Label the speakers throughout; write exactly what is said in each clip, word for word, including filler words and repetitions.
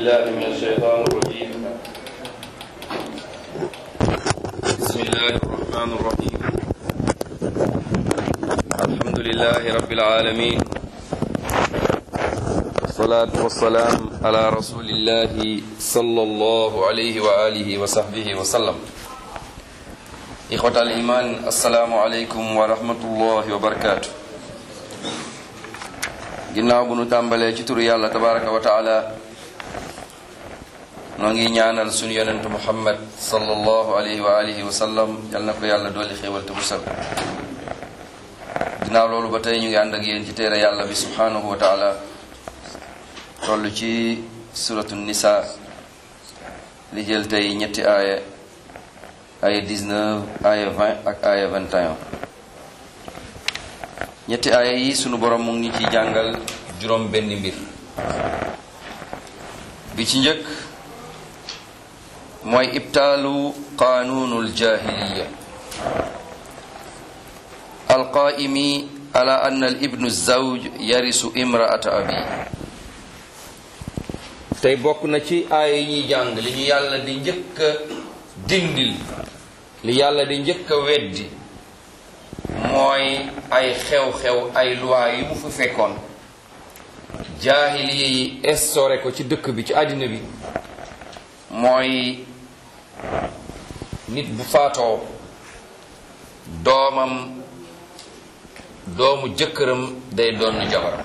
Speaker 1: بالله من الشيطان الرجيم بسم الله الرحمن الرحيم الحمد لله رب العالمين والصلاة والسلام على رسول الله صلى الله عليه وآله وصحبه وسلم إخوة الإيمان السلام عليكم ورحمة الله وبركاته ginnaaw bu nu tàmbalee ci turu yàlla tabaraka wa taala noo ngi ñaanal sunu yonentu muhammad sallallahu alayhi wa alihi wa sallam yal na ko yàlla dolli xéewal te musal ginnaaw loolu ba tey ñu ngi ànd ak yéen ci téere yàlla bi subhanahu wa taala toll ci suratu nisa li jël tey ñetti aaya aaya dix-neuf aaya vingt ak aaya vingt et un ñetti aaya yi sunu borom mu ngi ci jàngal juróom benn mbir bi ci njëkk mooy ibtaalu qaanuunul jaahiliya alqaa'imi ala anna al ibnu zawj yarisu imraata abi tey bokk na ci aaya yi ñuy jàng li ñu yàlla di njëkk a dindil li yàlla di njëkk a weddi mooy ay xew-xew ay loi yi mu fi fekkoon jaahiliya yi instauré ko ci dëkk bi ci àddina bi mooy nit bu faatoo doomam doomu jëkkëram day doon jabaram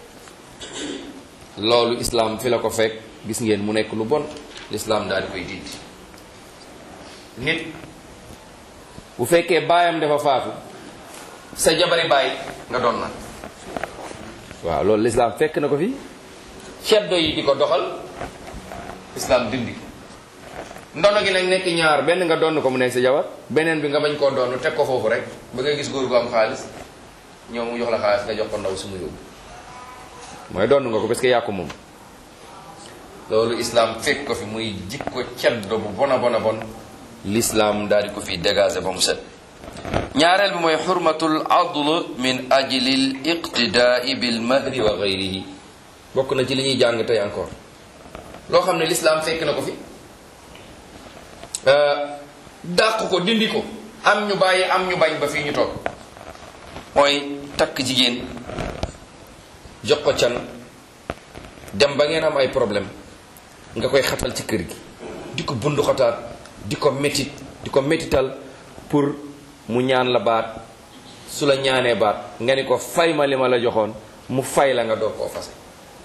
Speaker 1: loolu islaam fi la ko fekk gis ngeen mu nekk lu bon lislaam daal di koy dindi nit bu fekkee baayam dafa faatu sa jabari baay nga doon na waaw loolu lislaam fekk na ko fi ceddo yi di ko doxal lislaam dindi ndono gi nag nekk ñaar benn nga doon ko mu nekk sa jabar beneen bi nga bañ koo doon teg ko foofu rek ba ngay gis góor gu am xaalis ñëw mu jox la xaalis nga jox ko ndaw su mu yóbbu mooy doon nga ko parce que yaa ko moom loolu islaam fekk ko fi muy jikko ceddo bu bona bona bon lislaam daal di ko fi dégager ba mu set ñaareel bi mooy xurmatul adl min ajlil iqtidaai bil mahri wa gayrihi bokk na ci li ñuy jàng tey encore loo xam ne lislaam fekk na ko fi dàq ko dindi ko am ñu bàyyi am ñu bañ ba fii ñu toog mooy takk jigéen jox ko can dem ba ngeen am ay problème nga koy xatal ci kër gi di ko bundu xataat di ko métit di ko métital pour mu ñaan la baat su la ñaanee baat nga ni ko fay ma li ma la joxoon mu fay la nga door koo fase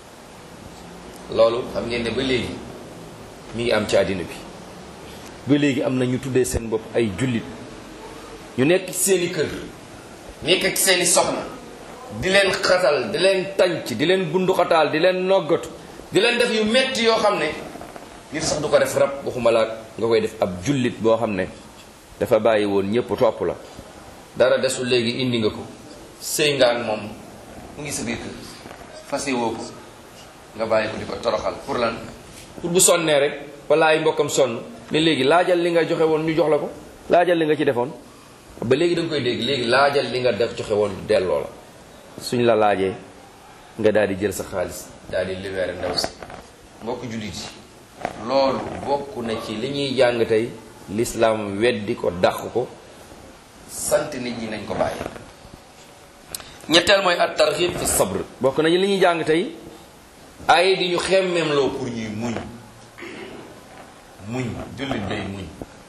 Speaker 1: loolu xam ngeen ne ba léegi mi ngi am ci àddina bi ba léegi am na ñu tuddee seen bopp ay jullit ñu nekk seeni kër nekk ak seeni soxna di leen xatal di leen tànc di leen bunduxataal di leen noggatu di leen def yu metti yoo xam ne nit sax du ko def rab waxuma la nga koy def ab jullit boo xam ne dafa bàyyi woon ñëpp topp la dara desul léegi indi nga ko sëy nga ak moom mu ngi sa biir kër fase woo ko nga bàyyi ko di ko toroxal pour lan pour bu sonnee rek wala ay mbokkam sonn ne léegi laajal li nga joxe woon ñu jox la ko laajal li nga ci defoon ba léegi da nga koy dégg léegi laajal li nga def joxe woon delloo la suñ la laajee nga daal di jël sa xaalis daal di libéré ndaw si mbokk jullit yi loolu bokk na ci li ñuy jàng tey l'islam weddi ko dàq ko sant nit ñi nañ ko bàyyi. ñetteel mooy at targhib fi sabr bokk nañu li ñuy jàng tey ay di ñu xemmeem loo pour ñuy muñ muñ jullit day muñ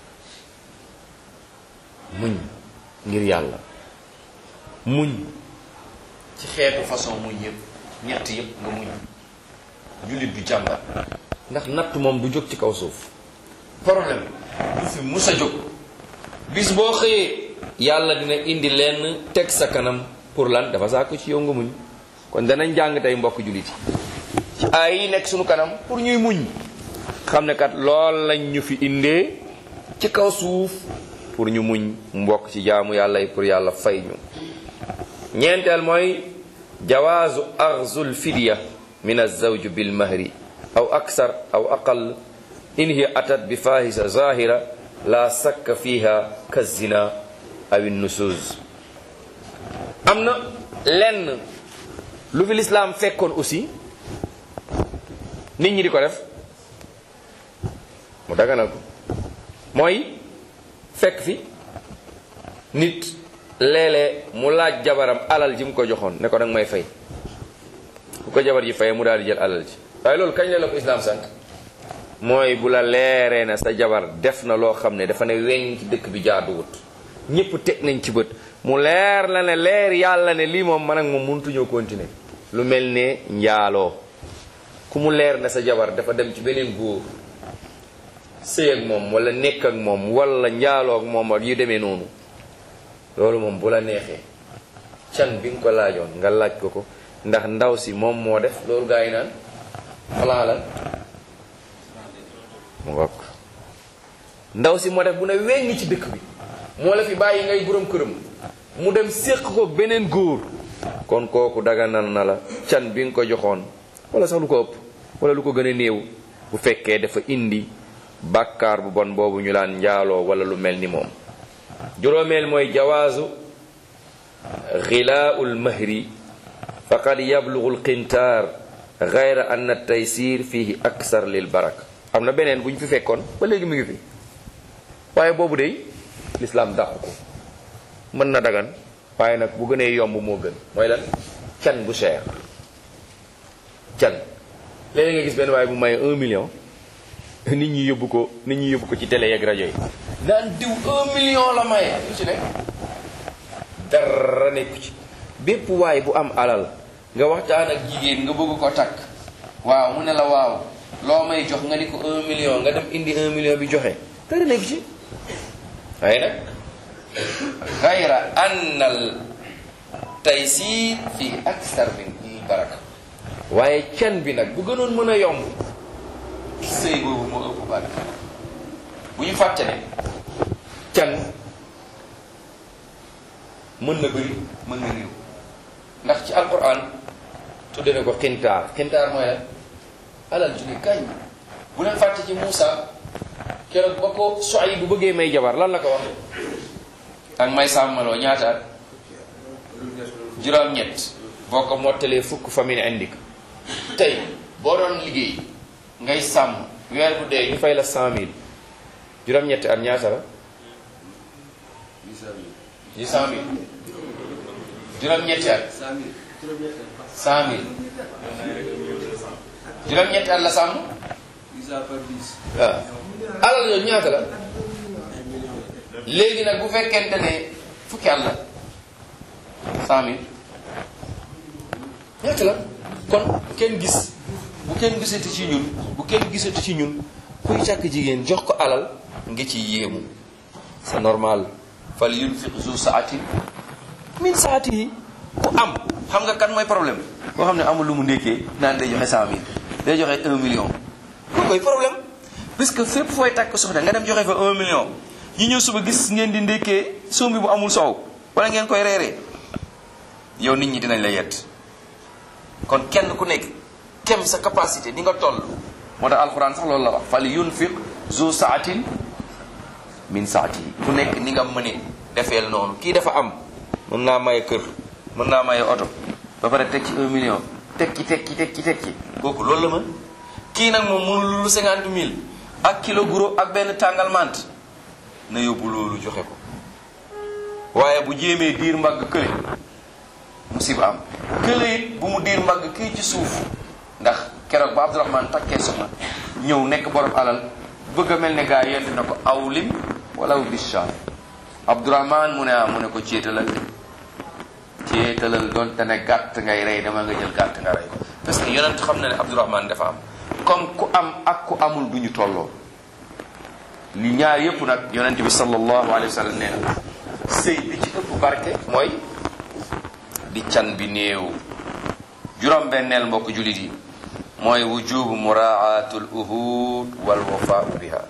Speaker 1: muñ ngir yàlla muñ ci xeetu façon muñ yëpp ñett yëpp nga muñ jullit du jàmbat ndax natt moom du jóg ci kaw suuf problème du fi mus a jóg bis boo xëyee yàlla dina indi lenn teg sa kanam pour lan dafa saako ci yow nga muñ kon danañ jàng tey mbokk jullit yi ci ay yi nekk suñu kanam pour ñuy muñ xam ne kat lool lañ ñu fi indee ci kaw suuf pour ñu muñ mbokk ci jaamu yàlla yi pour yàlla fay ñu ñeenteel mooy jawaazu axzul fidya min az-zawj bil mahri aw aksar aw aqal in hiya atat bi fahisha zahira la sakka fiha kazina aw an-nusuz am na lenn lu fi lislaam fekkoon aussi nit ñi di ko def mu daganal ko mooy fekk fi nit léeg-léeg mu laaj jabaram alal ji mu ko joxoon ne ko danga may fay bu ko jabar ji fayee mu daal di jël alal ji waaye loolu kañ la la ko islaam sant mooy bu la leeree na sa jabar def na loo xam ne dafa ne weñ ci dëkk bi jaaduwut ñëpp teg nañ ci bët mu leer la ne leer yàlla ne lii moom man ak moom mënutuñoo continuer lu mel ne njaaloo ku mu leer na sa jabar dafa dem ci beneen góor sëy ak moom wala nekk ak moom wala njaaloo ak moom ak yu demee noonu loolu moom bu la neexee can bi nga ko laajoon nga laaj ko ko ndax ndaw si moom moo def loolu gaa yi naan xalaa la mu ngokk ndaw si moo def bu ne weñ ci dëkk bi moo la fi bàyyi ngay borom këram mu dem séq ko beneen góor kon kooku daganal na la can bi nga ko joxoon wala sax lu ko ëpp wala lu ko gën a néew bu fekkee dafa indi bàkkaar bu bon boobu ñu laan njaaloo wala lu mel ni moom juróomeel mooy jawaazu xilaa'ul mahri faqad yablugu lqintaar gayra anna taysir fihi aksar lil baraka am na beneen bu ñu fi fekkoon ba léegi mu ngi fi waaye boobu de lislaam dàqu ko mën na dagan waaye nag bu gënee yomb moo gën mooy lan can bu cher can léeg-léeg nga gis benn waaye bu maye un million nit ñi yóbbu ko nit ñi yóbbu ko ci télé yeeg rajo yi naan diw un million la maye lu ci nekk dara nekku ci bépp waay bu am alal nga waxtaan ak jigéen nga bëgg ko takk waaw mu ne la waaw loo may jox nga ni ko un million nga dem indi un million bi joxe dara nekku ci waaye nag xayra annal taysir fi aksar min baraka waaye can bi nag bu gënoon mën a yomb sëy boobu moo ëpp baraka bu ñu fàtte ne can mën na bëri mën na néew ndax ci alquran tudde na ko xintaar xintaar mooy la alal ju ne kañ bu leen fàtte ci Muusa keroog ba ko Suayb bu bëggee may jabar lan la ko wax ak may sàmmaloo ñaata at juróom-ñett boo ko mottalee fukk famille indi ko tey boo doon liggéey ngay sàmm weer bu dee ñu fay la cent mille juróom-ñetti at ñaata la huit cent mille juróom-ñetti at cent mille juróom-ñetti at la sàmm waaw alal yooyu ñaata la léegi nag bu fekkente ne fukki at la cent mille ñaata la kon kenn gis bu kenn gisati ci ñun bu kenn gisati ci ñun kuy càkk jigéen jox ko alal nga ci yéemu c'est normal fal yunfiq zu saatin min saatihi ku am xam nga kan mooy problème boo xam ne amul lu mu ndékkee naan day joxe cent mille day joxe un million ku mooy problème puisque fépp fooy takk soxna nga dem joxe fa un million ñi ñëw suba gis ngeen di ndékkee sombi bu amul soow wala ngeen koy reeree yow nit ñi dinañ la yett kon kenn ku nekk kem sa capacité ni nga toll moo tax alxuraan sax loolu la wax fal yunfiq zu saatin min saatihi ku nekk ni nga mëne defeel noonu kii dafa am mën naa maye kër mën naa maye oto ba pare teg ci un million teg ci teg ci teg ci teg ci kooku loolu la mën kii nag moom mënul lu cinquante mille ak kilo guro ak benn tàngal mant na yóbbu loolu joxe ko waaye bu jéemee diir mbagg kële musiba am kële it bu mu diir mbagg kii ci suuf ndax keroog ba Abdourahman takkee soxna ñëw nekk borom alal bëgg a mel ne gaa yent na ko awlim walaw bishan Abdourahman mu ne ah mu ne ko céetalal de céetalal doon te ne gàtt ngay rey dama nga jël gàtt nga rey ko parce que yonent xam na ne Abdourahman dafa am comme ku am ak ku amul du ñu tolloo li ñaar yëpp nag yonent bi sallallahu alayhi wa sallam nee na sëy bi ci ëpp barke mooy di can bi néew juróom benneel mbokk jullit yi mooy wujubu muraatul uhud wal wafaau biha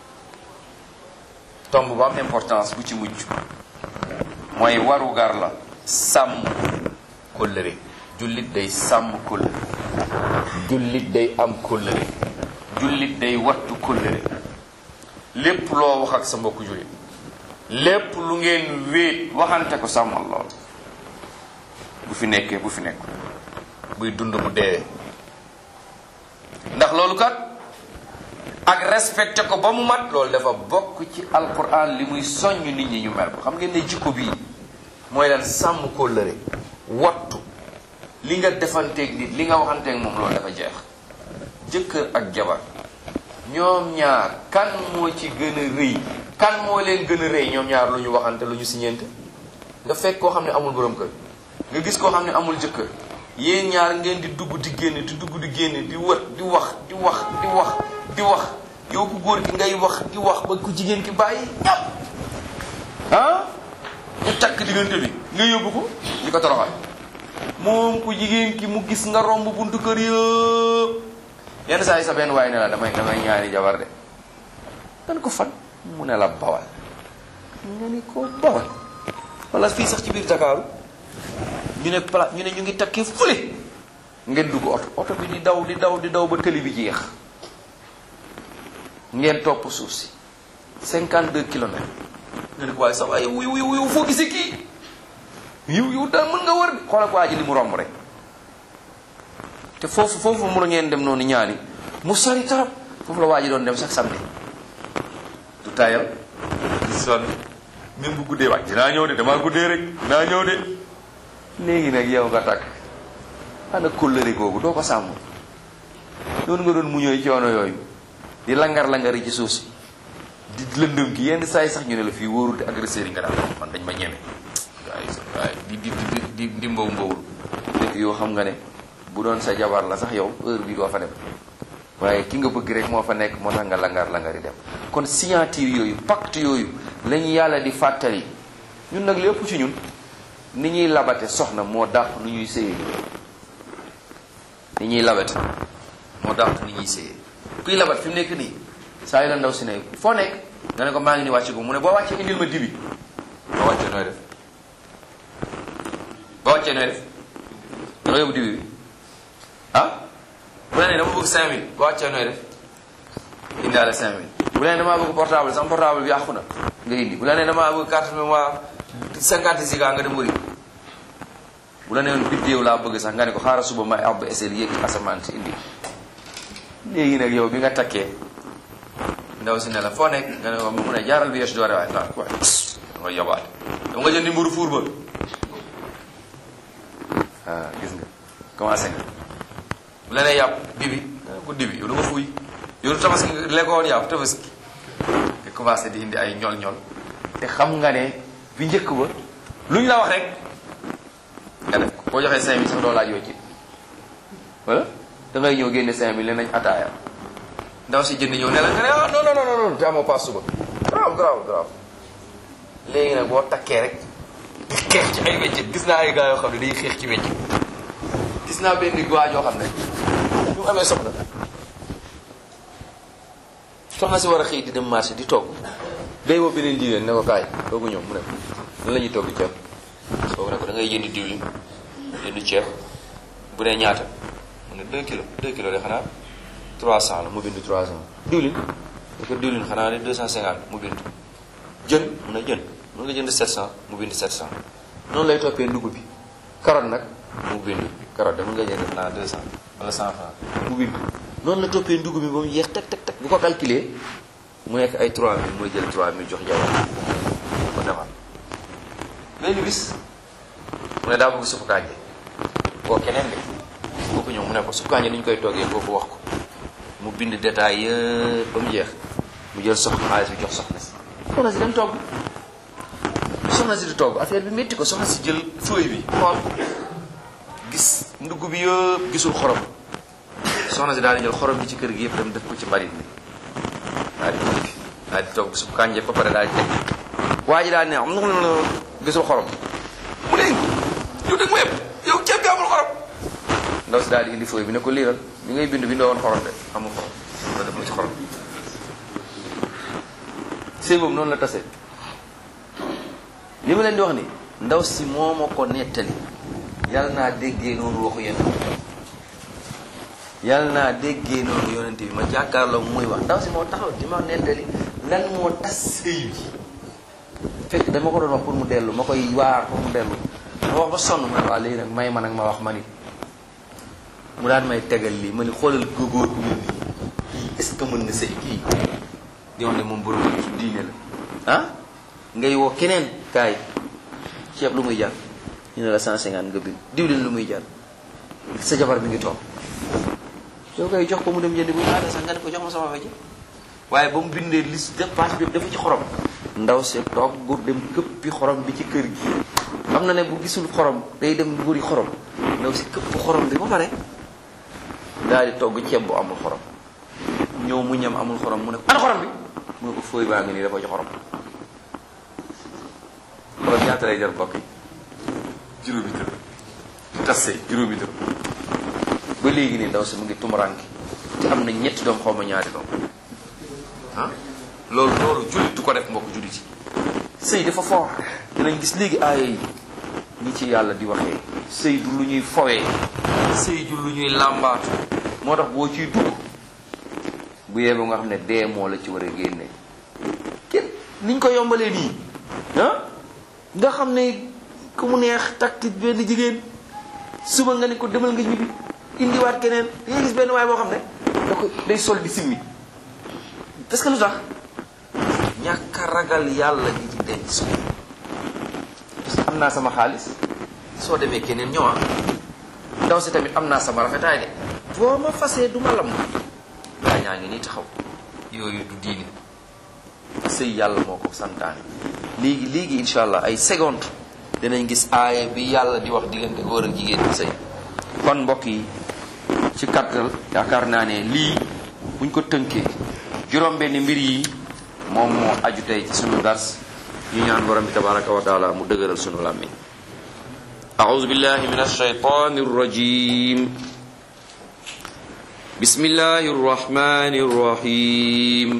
Speaker 1: tomb bu am importance bu ci mujj mooy waru gar la sàmm kóllëre jullit day sàmm kóllëre jullit day am kóllëre jullit day wattu kóllëre lépp loo wax ak sa mbokk jullit lépp lu ngeen wéet waxante ko sàmmal lool bu fi nekkee bu fi nekk buy dund bu deewee ndax loolu kat ak respecté ko ba mu mat, loolu dafa bokk ci alquran li muy soññ nit ñi ñu mel ko. xam ngeen ne jikko bii mooy lan? sàmm kóllëre, wattu li nga defanteeg nit, li nga waxanteeg moom, loolu dafa jeex. jëkkër ak jabar ñoom ñaar kan moo ci gën a rëy, kan moo leen gën a rëy ñoom ñaar lu ñu waxante, lu ñu siñeente? nga fekk koo xam ne amul borom kër, nga gis koo xam ne amul jëkkër, yéen ñaar ngeen di dugg di génne di dugg di génne di wër di wax di wax di wax di wax yow ku góor gi ngay wax di wax ba ku jigéen ki bàyyi ñëpp ah ñu takk diggante bi nga yóbbu ko di ko toroxal. moom ku jigéen ki mu gis nga romb buntu kër yëpp. yenn saa yi sa benn waaye ne la damay damay ñaari jabar de dan ko fan mu ne la bawal nga ni ko bawal wala fii sax ci biir Dakar ñu ne pla ñu ne ñu ngi takkee fële ngeen dugg oto oto bi di daw di daw di daw ba tëli bi jeex ngeen topp suuf si cinquante deux kilomètres nga ne ko waaye sax waaye wuyu wuyu wuyu foo gisee kii yiw yiw daal mën nga wër de xoolal ko waa ji li mu romb rek te foofu foofu mu la ngeen dem noonu ñaani mu sori tarap foofu la waa ji doon dem sax samedi du tayal son même bu guddee waaj dinaa ñëw de damaa guddee rek dinaa ñëw de léegi nag yow nga takk ana kóllëre googu doo ko sàmm. noonu nga doon muñooy coono yooyu di langar langari ci suuf si di lëndëm ki yenn saa yi sax ñu ne la fii wóorul te agresseur yi nga daal man dañ ma ñeme waaye waaye di di di di di mbaw mbawul nekk yoo xam nga ne bu doon sa jabar la sax yow heure bi doo fa dem waaye ki nga bëgg rek moo fa nekk moo tax nga langar langari dem. kon signature yooyu pacte yooyu la ñu yàlla di fàttali ñun nag lépp ci ñun ni ñuy labate soxna moo dàq nu ñuy séyee ni ñuy labate moo dàq nu ñuy séyee kuy labat fi mu nekk nii saa yu la ndaw si ne foo nekk nga ne ko maa ngi ni wàcce ko mu ne boo wàccee indil ma dibi boo wàccee nooy def boo wàccee nooy def danga yóbbu dibi bi ah bu la nee dama bëgg cinq mille boo wàccee nooy def indaale cinq mille bu la nee damaa bëgg portable sama portable bi yàqu na nga indi bu la nee damaa bëgg carte mémoire cinquante giga nga dem wëri bu la nee biddéew laa bëgg sax nga ne ko xaaral suba may ab esel yéeg asamaan si indi. léegi nag yow bi nga takkee ndaw si ne la foo nekk nga ne ko mu ne jaaral bi yeesu doore waaye waaye waaye da nga yobaate dama nga jëndi mburu fuur ba ah gis nga commencé nga bu la nee yàpp dibi nga ko dibi yow da nga fuuy yow du tabaski lekkoo woon yàpp tabaski nga commencé di indi ay ñol ñol te xam nga ne bi njëkk ba lu ñu la wax rek nga def ko boo joxee cinq mille sax doo laaj yoo ci wala da ngay ñëw génne cinq mille ne nañ ataaya ndaw si jënd ñëw ne la nga ne ah non non non non te amoo paas suba grave grave grave léegi nag boo takkee rek di xeex ci ay weccet gis naa ay gars yoo xam ne day xeex ci weccet gis naa benn waa joo xam ne ñu mu amee soxna soxna si war a xëy di dem marché di togg day woo beneen jigéen ne ko kaay toogu ñëw mu ne lan la ñuy togg ceeb boobu ne ko da ngay jënd diwlin jënd ceeb bu dee ñaata mu ne deux kilos deux kilos de xanaa trois cent la mu bind trois cent diwlin da ko diwlin xanaa ne deux cent cinquante mu bind jën mu ne jën mën nga jënd sept cent mu bind sept cent noonu lay toppee ndugg bi carotte nag mu bind carotte de mën nga jënd xanaa deux cent wala cent francs mu bind noonu la toppee ndugg bi ba mu yeex teg teg teg bu ko calculer mu nekk ay trois mille mooy jël trois mille jox jabar ko defal benn bis mu ne daa bëgg suppu kànja koo keneen de kooku ñëw mu ne ko suppu kànja ni ñu koy toggee kooku wax ko mu bind détail yëpp ba mu jeex mu jël soxna xaalis bi jox soxna si soxna si dem togg soxna si di togg affaire bi métti ko soxna si jël feuille bi xool gis ndugg bi yëpp gisul xorom soxna si daal di jël xorom bi ci kër gi yëpp dem def ko ci mbarit bi daal di togg daal di togg suppu kànja ba pare daal di teg waa ji daal ne am na gisul xorom mu ne yow dëgg ma yëpp yow ceeb bi amul xorom ndaw si daal di indi feuille bi ne ko liiral li ngay bind bindoo woon xorom de amul xorom la def ma ci xorom sëy boobu noonu la tase li ma leen di wax ni ndaw si moo ma ko nettali yàlla naa déggee noonu waxu yéen yàlla naa déggee noonu yonente bi ma jàkkaarloo muy wax ndaw si moo taxaw di ma nettali lan moo tas sëy bi fekk dama ko doon wax pour mu dellu ma koy waar pour mu dellu ma wax ba sonn ma ne waa léegi nag may ma nag ma wax ma nit mu daan may tegal lii ma ni xoolal góor gu mel nii est-ce que mën na sëy kii di wax ne moom borom ci diine la ah ngay woo keneen kaay ceeb lu muy jar ñu ne la cent cinquante nga bind diwlin lu muy jar sa jabar bi ngi toog soo koy jox ko mu dem jëndi bu ñaata sax nga ne ko jox ma sama fa ji waaye ba mu bindee liste dépense bi dafa ci xorom ndaw si toog gur dem këppi xorom bi ci kër gi xam na ne bu gisul xorom day dem wuri xorom ndaw si këpp xorom bi ba pare daal di togg ceeb bu amul xorom ñëw mu ñam amul xorom mu ne ana xorom bi mu ne ko fooy baa ngi nii dafa ci xorom xorom ñaata lay jar mbokk yi juróomi dërëm tasse juróomi dërëm ba léegi nii ndaw si mu ngi tumuranke te am na ñetti doom xaw ma ñaari doom ah loolu loolu jullit du ko def mbokk jullit yi sëy dafa fort dinañ gis léegi aaya yi ñi ci yàlla di waxee sëy du lu ñuy fowee sëy du lu ñuy làmbaatu moo tax boo ciy dugg bu yeboo nga xam ne dee moo la ci war a génne kenn niñ ko yombalee nii ah nga xam ne ku mu neex takk benn jigéen suba nga ne ko demal nga ñibbi indiwaat keneen nga gis benn waay boo xam ne da ko day sol di simmi parce que lu tax ñàkk a ragal yàlla gi ci denc su parce que am naa sama xaalis soo demee keneen ñëwaa ndaw si tamit am naa sama rafetaay de boo ma fasee du ma lam gaa ñaa ngi nii taxaw yooyu du diine sëy yàlla moo ko santaane léegi léegi insha allah ay seconde dinañ gis aaya bi yàlla di wax diggante góor ak jigéen bi sëy kon mbokk yi ci kattal yaakaar naa ne lii buñ ko tënkee juróom benn mbir yi moom moo aju tey ci sunu dars ñu ñaan borom bi tabaraka wa taala mu dëgëral sunu làmmiñ a'udhu billahi minash shaytanir rajim bismillahir rahmanir rahim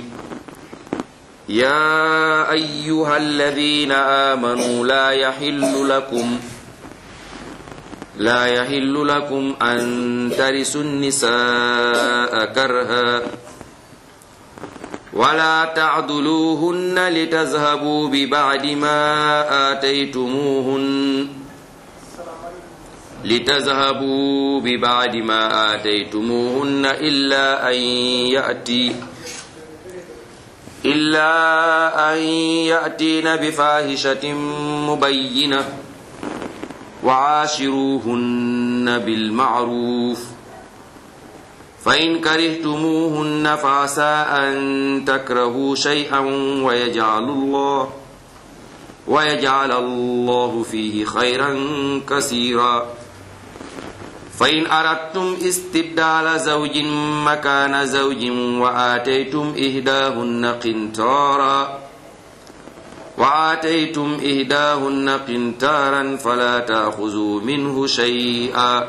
Speaker 1: ya ayyuhalladhina amanu la yahillu lakum لا يحل لكم أن ترثوا النساء كرها ولا تعضلوهن لتذهبوا ببعد ما آتيتموهن لتذهبوا ببعد ما آتيتموهن إلا أن يأتي إلا أن يأتين بفاحشة مبينة وعاشروهن بالمعروف فإن كرهتموهن فعسى أن تكرهوا شيئا ويجعل الله ويجعل الله فيه خيرا كثيرا فإن أردتم استبدال زوج مكان زوج وآتيتم إحداهن قنطارا وآتيتم إحداهن قنطارا فلا تأخذوا منه شيئا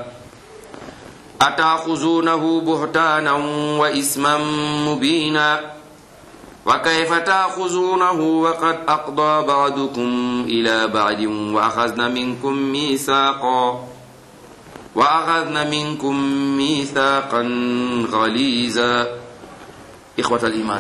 Speaker 1: أتأخذونه بهتانا وإثما مبينا وكيف تأخذونه وقد أقضى بعضكم إلى بعض وأخذن منكم ميثاقا وأخذن منكم ميثاقا غليظا إخوة الإيمان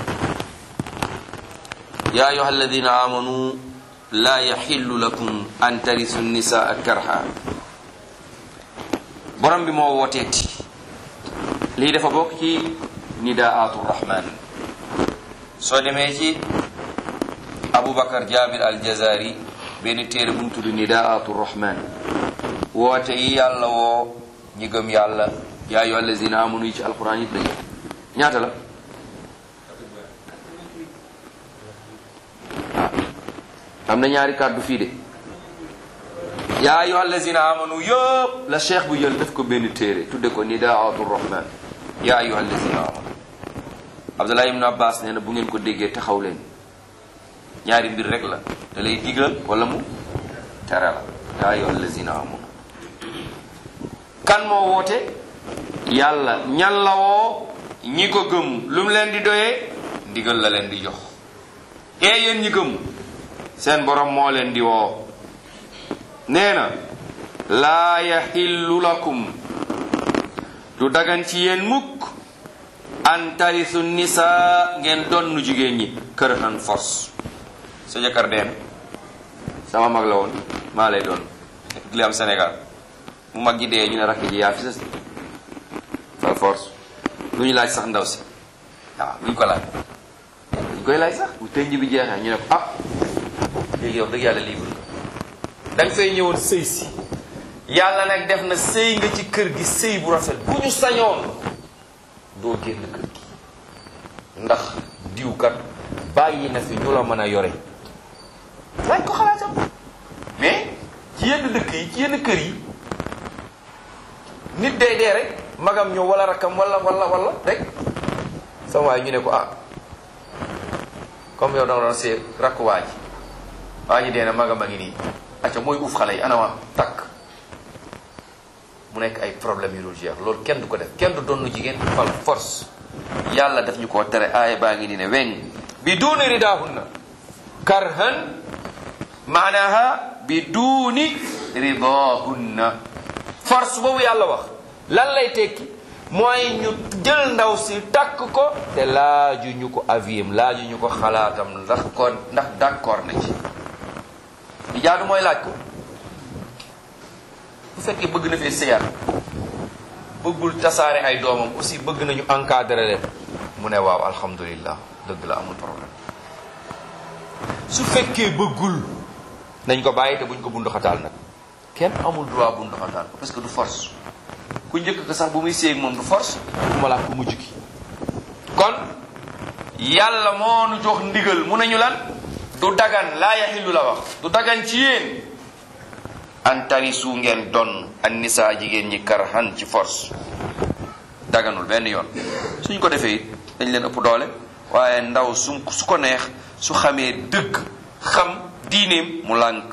Speaker 1: يا أيها الذين آمنوا لا يحل لكم أن ترثوا النساء كرها borom bi moo wooteeti lii dafa bokk ci nidaatu rahman soo demee ci Aboubacar Jabir al-Jazari benn téere bu mu tudd nidaatu rahman woote yi yàlla woo ñi gëm yàlla yaa ayyuha allazina amanu yi ci alquran yi dañu ñaata la am na ñaari kàddu fii de yaa ayyuha allazina amanu yëpp la cheikh bu jël def ko benn téere tudde ko nidaatu rahman yaa ayyuha allazina amanu Abdullah ibn Abbas nee na bu ngeen ko déggee taxaw leen ñaari mbir rek la da lay digal wala mu tere la yaa ayyuha allazina amanu kan moo woote yàlla ñan la woo ñi ko gëm lu mu leen di doyee ndigal la leen di jox ee yéen ñi gëm seen borom moo leen di woo nee na laa yaxillu lakum du dagan ci yéen mukk an tarisu nisa ngeen donnu jigéen ñi kërhan force sa jëkkër deen sama mag la woon maa lay doon li am Sénégal mu mag gi dee ñu ne rakk ji yaa fi sa par force lu ñu laaj sax ndaw si waaw buñ ko laaj buñ koy laaj sax bu tënj bi jeexee ñu ne ko ah léegi yow dëgg yàlla libre nga da nga fay ñëwoon sëy si yàlla nag def na sëy nga ci kër gi sëy bu rafet bu ñu sañoon doo génn kër gi ndax diwkat bàyyi na fi ñu la mën a yore laaj ko xalaatam mais ci yenn dëkk yi ci yenn kër yi nit day dee rek magam ñëw wala rakkam wala wala wala rek sama waay ñu ne ko ah comme yow danga doon see rakk waa ji waa ji dee na magam a ngi nii acca mooy uuf xale yi anawaa takk mu nekk ay problème yu dul jeex loolu kenn du ko def kenn du doon jigéen fal force yàlla daf ñu koo tere aaya baa ngi nii ne weñ bi duuni ridaahunna karhan maanaha bi duuni ridaahunna force boobu yàlla wax lan lay tekki mooy ñu jël ndaw si takk ko te laaju ñu ko aviem laaju ñu ko xalaatam ndax ko ndax d'accord na ci li jaadu mooy laaj ko bu fekkee bëgg na fee sëyaat bëggul tasaare ay doomam aussi bëgg nañu encadrer leen mu ne waaw alhamdulillah dëgg la amul problème su fekkee bëggul nañ ko bàyyi te buñ ko bundu xataal nag kenn amul droit bundu xataal ko parce que du force ku njëkk ko sax bu muy séeg moom du force bu ma laa ko mujj gi kon yàlla moo nu jox ndigal mu nañu lan du dagan laa yaxillu la wax du dagan ci yéen an tarisu ngeen don an nisaa jigéen ñi karhan ci force daganul benn yoon suñ ko defee it dañ leen ëpp doole waaye ndaw su su ko neex su xamee dëgg xam diineem mu lànk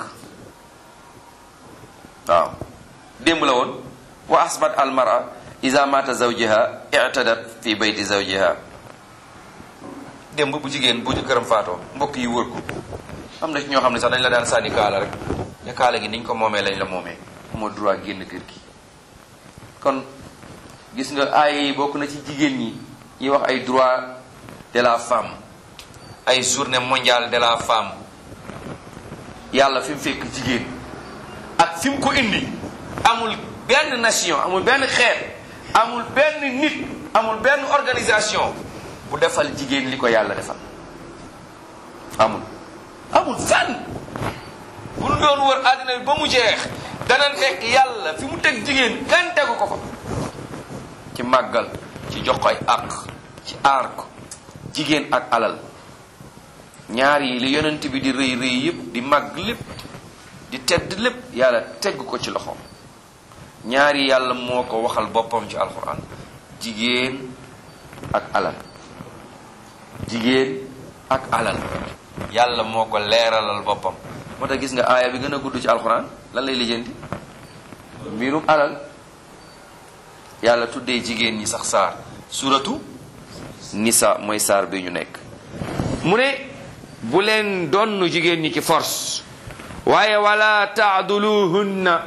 Speaker 1: waaw démb la woon wa asbat al mar'a iza mata zawjiha i'tadat fi bayti zawjiha démb bu jigéen bu jëkkëram faatoo mbokk yi wër ko am na ci ñoo xam ne sax dañ la daan sànni kaala rek ne kaala gi niñ ko moomee lañ la moomee moo droit génn kër gi kon gis nga ay yi bokk na ci jigéen ñi yi wax ay droit de la femme ay journée mondiale de la femme yàlla fi mu fekk jigéen ak fi mu ko indi amul benn nation amul benn xeet amul benn nit amul benn organisation bu defal jigéen li ko yàlla defal amul amul fenn bu nu doon wër àddina bi ba mu jeex dana nekk yàlla fi mu teg jigéen kenn tegu ko fa ci màggal ci jox ko ay àq ci aar ko jigéen ak alal ñaar yi li yonent bi di rëy rëy yëpp di màgg lépp di tedd lépp yàlla tegg ko ci loxoom ñaar yi yàlla moo ko waxal boppam ci alxuraan jigéen ak alal jigéen ak alal yàlla moo ko leeralal boppam moo tax gis nga aaya bi gën a gudd ci alxuraan lan lay lijjanti mbirum alal yàlla tuddee jigéen ñi sax saar suratu nisa mooy saar bi ñu nekk mu ne bu leen donn jigéen ñi ci force waaye wala taaduluhunna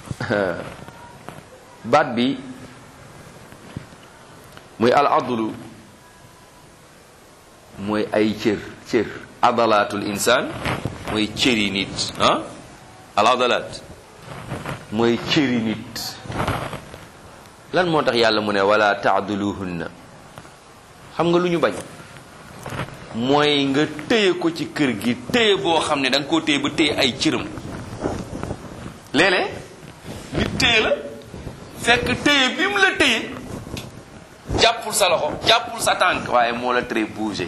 Speaker 1: baat bi muy al adlu mooy ay cër cër adalatul insaan mooy cëri nit ah al adalat mooy cëri nit lan moo tax yàlla mu ne wala taaduluhunna xam nga lu ñu bañ mooy nga téye ko ci kër gi téye boo xam ne da nga koo téye ba téye ay cëram léeg-léeg nit téye la fekk téye bi mu la téye jàppul sa loxo jàppul sa tànk waaye moo la tere bouger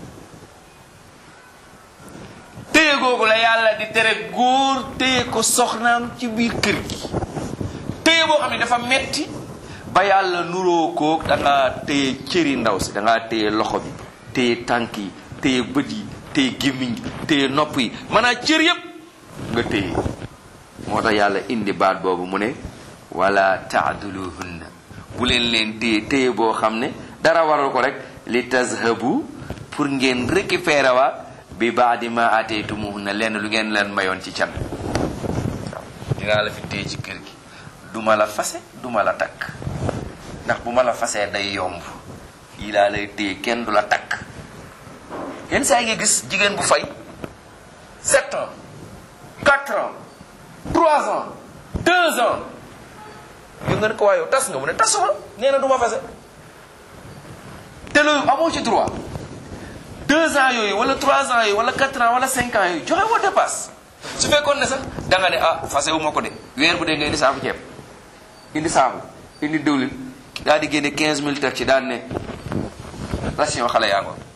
Speaker 1: téye googu la yàlla di tere góor téye ko soxnaam ci biir kër gi téye boo xam ne dafa metti ba yàlla nuroo ko da ngaa téye cëri ndaw si da ngaa téye loxo bi téye tànk yi téye bët yi téye gémmiñ téye nopp yi maanaam cër yépp nga téye moo tax yàlla indi baat boobu mu ne wala taaduluhunna bu leen leen téye téye boo xam ne dara waral ko rek li tazhabu pour ngeen récupérer wa bi baadi ma ataytumuhunna lenn lu ngeen leen mayoon ci can waaw dinaa la fi téye ci kër gi duma la fase duma la takk ndax bu ma la fasee day yomb yi laa lay téye kenn du la takk yenn saa yi nga gis jigéen bu fay sept ans quatre ans trois ans deux ans yow nga ne ko waaye yow tas nga mu ne tasuma nee na du ma fase te loolu amoo ci droit. deux ans yooyu wala trois ans yooyu wala quatre ans wala cinq ans yooyu joxe woo dépasse su fekkoon ne sax da nga ne ah fase wu ma ko de weer bu dee nga indi saabu ceeb indi saabu indi diwlin daal di génne quinze mille teg ci daan ne ration xale yaa ngoon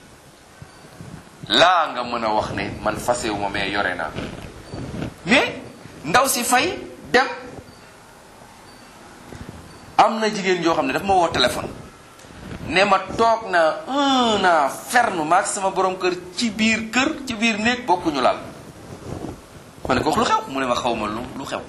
Speaker 1: laa nga mën a wax ne man fase wu ma mais yore naa mais ndaw si fay dem am na jigéen joo xam ne daf ma woo téléphone ne ma toog na un an ferme maag sama borom kër ci biir kër ci biir néeg bokkuñu laal ma ne ko wax lu xew mu ne ma xaw ma lu lu xew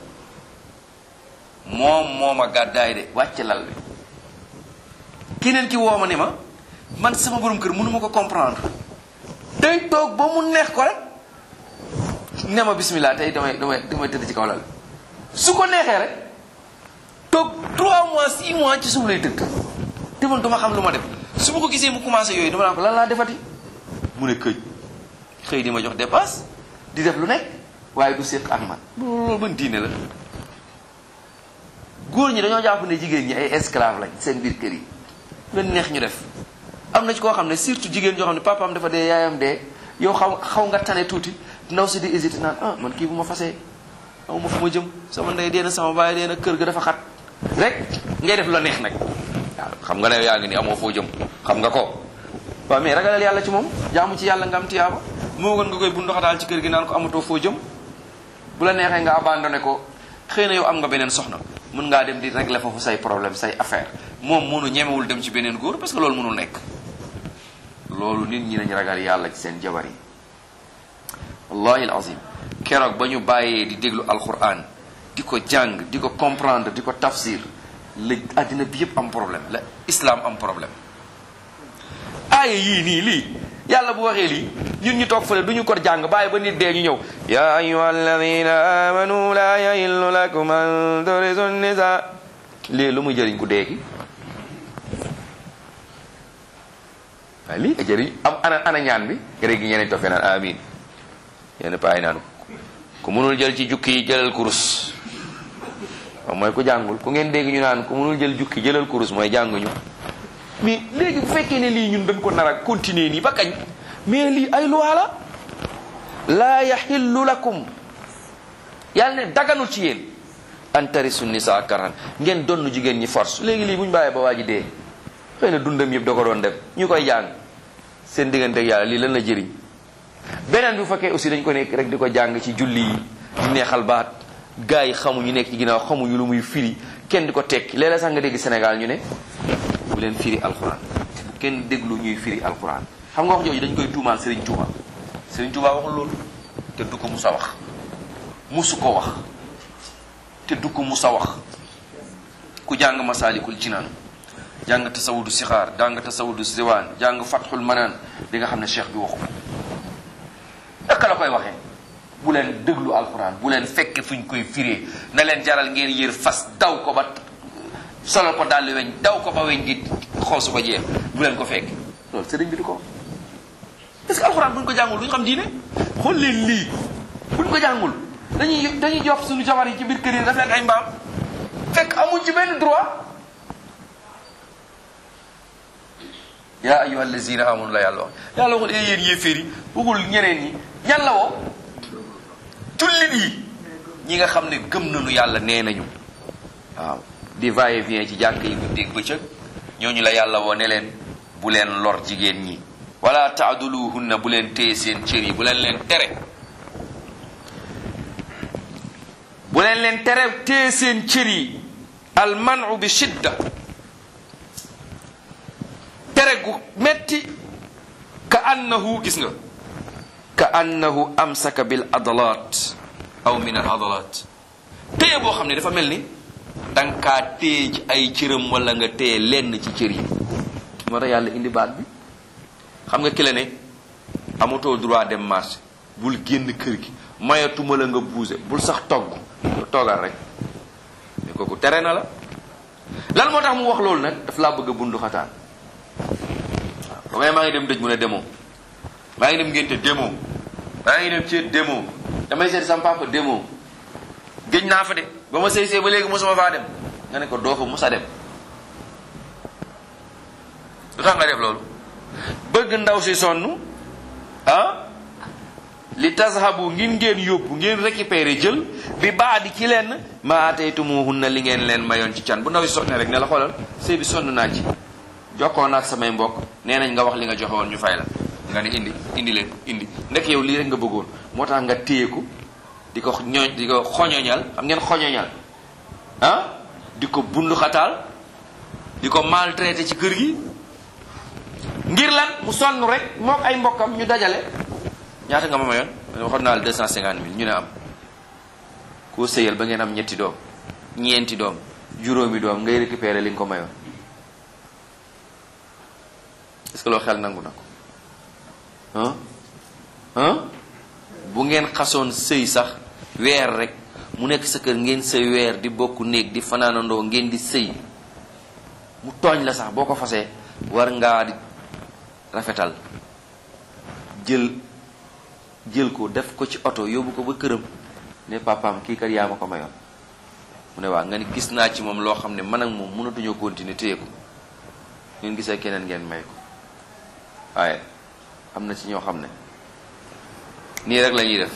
Speaker 1: moom moo ma gàddaay de wàcc lal bi keneen ki woo ma ne ma man sama borom kër mënu ma ko comprendre day toog ba mu neex ko rek ne ma bismillah tey damay damay damay tëdd ci kaw lal su ko neexee rek toog trois mois six mois ci suuf lay tëdd te man duma xam lu ma def su ma ko gisee mu commencé yooyu dama naan ko lan laa defati mu ne këj xëy di ma jox dépasse di def lu nekk waaye du séq ak man loolu ban diine la góor ñi dañoo jàpp ne jigéen ñi ay esclave lañ seen biir kër yi leen neex ñu def am na ci koo xam ne surtout jigéen joo xam ne papaam dafa dee yaayam dee yow xaw xaw nga tane tuuti ndaw si di hésité naan ah man kii bu ma fasee aw ma fu ma jëm sama ndey dee na sama baay dee na kër ga dafa xat rek ngay def la neex nag waaw xam nga ne yaa ngi ni amoo foo jëm xam nga ko waaw mais ragalal yàlla ci moom jaamu ci yàlla nga am tiyaaba moo gën nga koy bu ndoxataal ci kër gi naan ko amatoo foo jëm bu la neexee nga abandonné ko xëy na yow am nga beneen soxna mën ngaa dem di régler foofu say problème say affaire moom mënu ñemewul dem ci beneen góor parce que loolu mënul nekk loolu nit ñi nañ ragal yàlla ci seen jabar yi wallahi alazim keroog ba ñu bàyyee di déglu alquran di ko jàng di ko comprendre di ko tafsir la àddina bi yëpp am problème la islam am problème aaya yii nii lii yàlla bu waxee lii ñun ñu toog fële du ñu ko jàng bàyyi ba nit dee ñu ñëw ya ayyuha alladina amanu la yahillu lakum an turisu nisa lii lu muy jëriñ ku dee ki waaye lii nga jëriñ am ana ana ñaan bi gëré gi ñeneen toog naan amin yenn paay naan ku mënul jël ci jukki yi jëlal kurus waaw mooy ku jàngul ku ngeen dégg ñu naan ku mënul jël jukki jëlal kurus mooy jànguñu mais léegi bu fekkee ne lii ñun dañ ko nar a continuer nii ba kañ mais lii ay loi la laa yaxillu lakum yàlla ne daganul ci yéen an tarisu nisa karan ngeen donn jigéen ñi force léegi lii bu ñu bàyyee ba waa ji dee xëy na dundam yëpp da ko doon def ñu koy jàng seen diggante ak yàlla lii lan la jëriñ beneen bu fekkee aussi dañ ko nekk rek di ko jàng ci julli yi di neexal baat gars yi xamuñu nekk ci ginnaaw xamuñu lu muy firi kenn di ko tekki léeg-léeg sax nga dégg Sénégal ñu ne bu leen firi alquran bu kenn déglu ñuy firi alquran xam nga wax jooju dañ koy tuumaal Serigne Touba Serigne Touba waxul loolu te du ko musa wax musu ko wax te du ko musa wax ku jàng Masaalikul Jinaan jàng tasawudu sixaar jàng tasawudu siwaan jàng fatxul manaan di nga xam ne cheikh bi waxu ko naka la koy waxee bu leen déglu alquran bu leen fekke fuñ koy firee na leen jaral ngeen yër fas daw ko ba solal ko daldi weñ daw ko ba weñ gi xoosu ba jeex bu leen ko fekk loolu sëriñ bi du ko est-ce que alxuraan buñ ko jàngul duñ xam diine xool leen lii buñ ko jàngul dañuy dañuy jox suñu jabar yi ci biir kër yi daf leen ay mbaam fekk amuñ ci benn droit yaa ayyuha allazina amanu la yàlla wax yàlla waxul ee yéen yéeféer yi waxul ñeneen ñi ñan la woo jullit yi ñi nga xam ne gëm nañu yàlla nee nañu waaw di va et vient ci jàkk yi bu dégg bëccëg ñooñu la yàlla woo ne leen bu leen lor jigéen ñi wala taaduluhunna bu leen téye seen cër yi bu leen leen tere bu leen leen tere téye seen cër yi al manu bi shidda tere gu metti ka annahu gis nga ka annahu amsaka bil adalat aw min al adalat téye boo xam ne dafa mel ni danga kaa téye ci ay cëram wala nga téye lenn ci cër yi moo tax yàlla indi baat bi xam nga ki la ne amatoo droit dem marché bul génn kër gi mayatuma la nga bouger bul sax togg toogal rek mais kooku tere na la lan moo tax mu wax loolu nag daf laa bëgg a bundu xataan waaw ba ngay maa ngi dem dëj mu ne demoo maa ngi dem ngénte demoo maa ngi dem ceet demoo damay seeti sama papa demoo géej naa fa de ba ma sëy sëy ba léegi mosuma faa dem nga ne ko doo fa mos a dem lu tax nga def loolu bëgg ndaw si sonn ah li tazhabu ngin ngeen yóbbu ngeen récupérer jël bi baadi ci leen ma ataytumuhunna li ngeen leen mayoon ci can. bu ndaw si sonne rek ne la xoolal sëy bi sonn naa ci jokkoo naag samay mbokk nee nañ nga wax li nga joxe woon ñu fay la nga ne indi indi leen indi ndek yow lii rek nga bëggoon moo tax nga téye ko di ko ñooñ di ko xoñoñal xam ngeen xoñoñal ah di ko bundu xataal di ko maltraité ci kër gi ngir lan mu sonn rek mook ay mbokkam ñu dajale ñaata nga ma mayoon waxoon naa la deux cent cinquante mille ñu ne am koo sëyal ba ngeen am ñetti doom ñeenti doom juróomi doom ngay récupérer li nga ko mayoon est-ce que loo xel nangu na ko ah ah bu ngeen xasoon sëy sax weer rek mu nekk sa kër ngeen sëy weer di bokk néeg di fanaanandoo ngeen di sëy mu tooñ la sax boo ko fasee war ngaa di rafetal jël jël ko def ko ci oto yóbbu ko ba këram ne papaam kii kat yaa ma ko mayoon mu ne waa nga ni gis naa ci moom loo xam ne man ak moom mënatuñoo continuer téye ko ngeen gisee keneen ngeen may ko waaye am na ci ñoo xam ne nii rek la ñuy def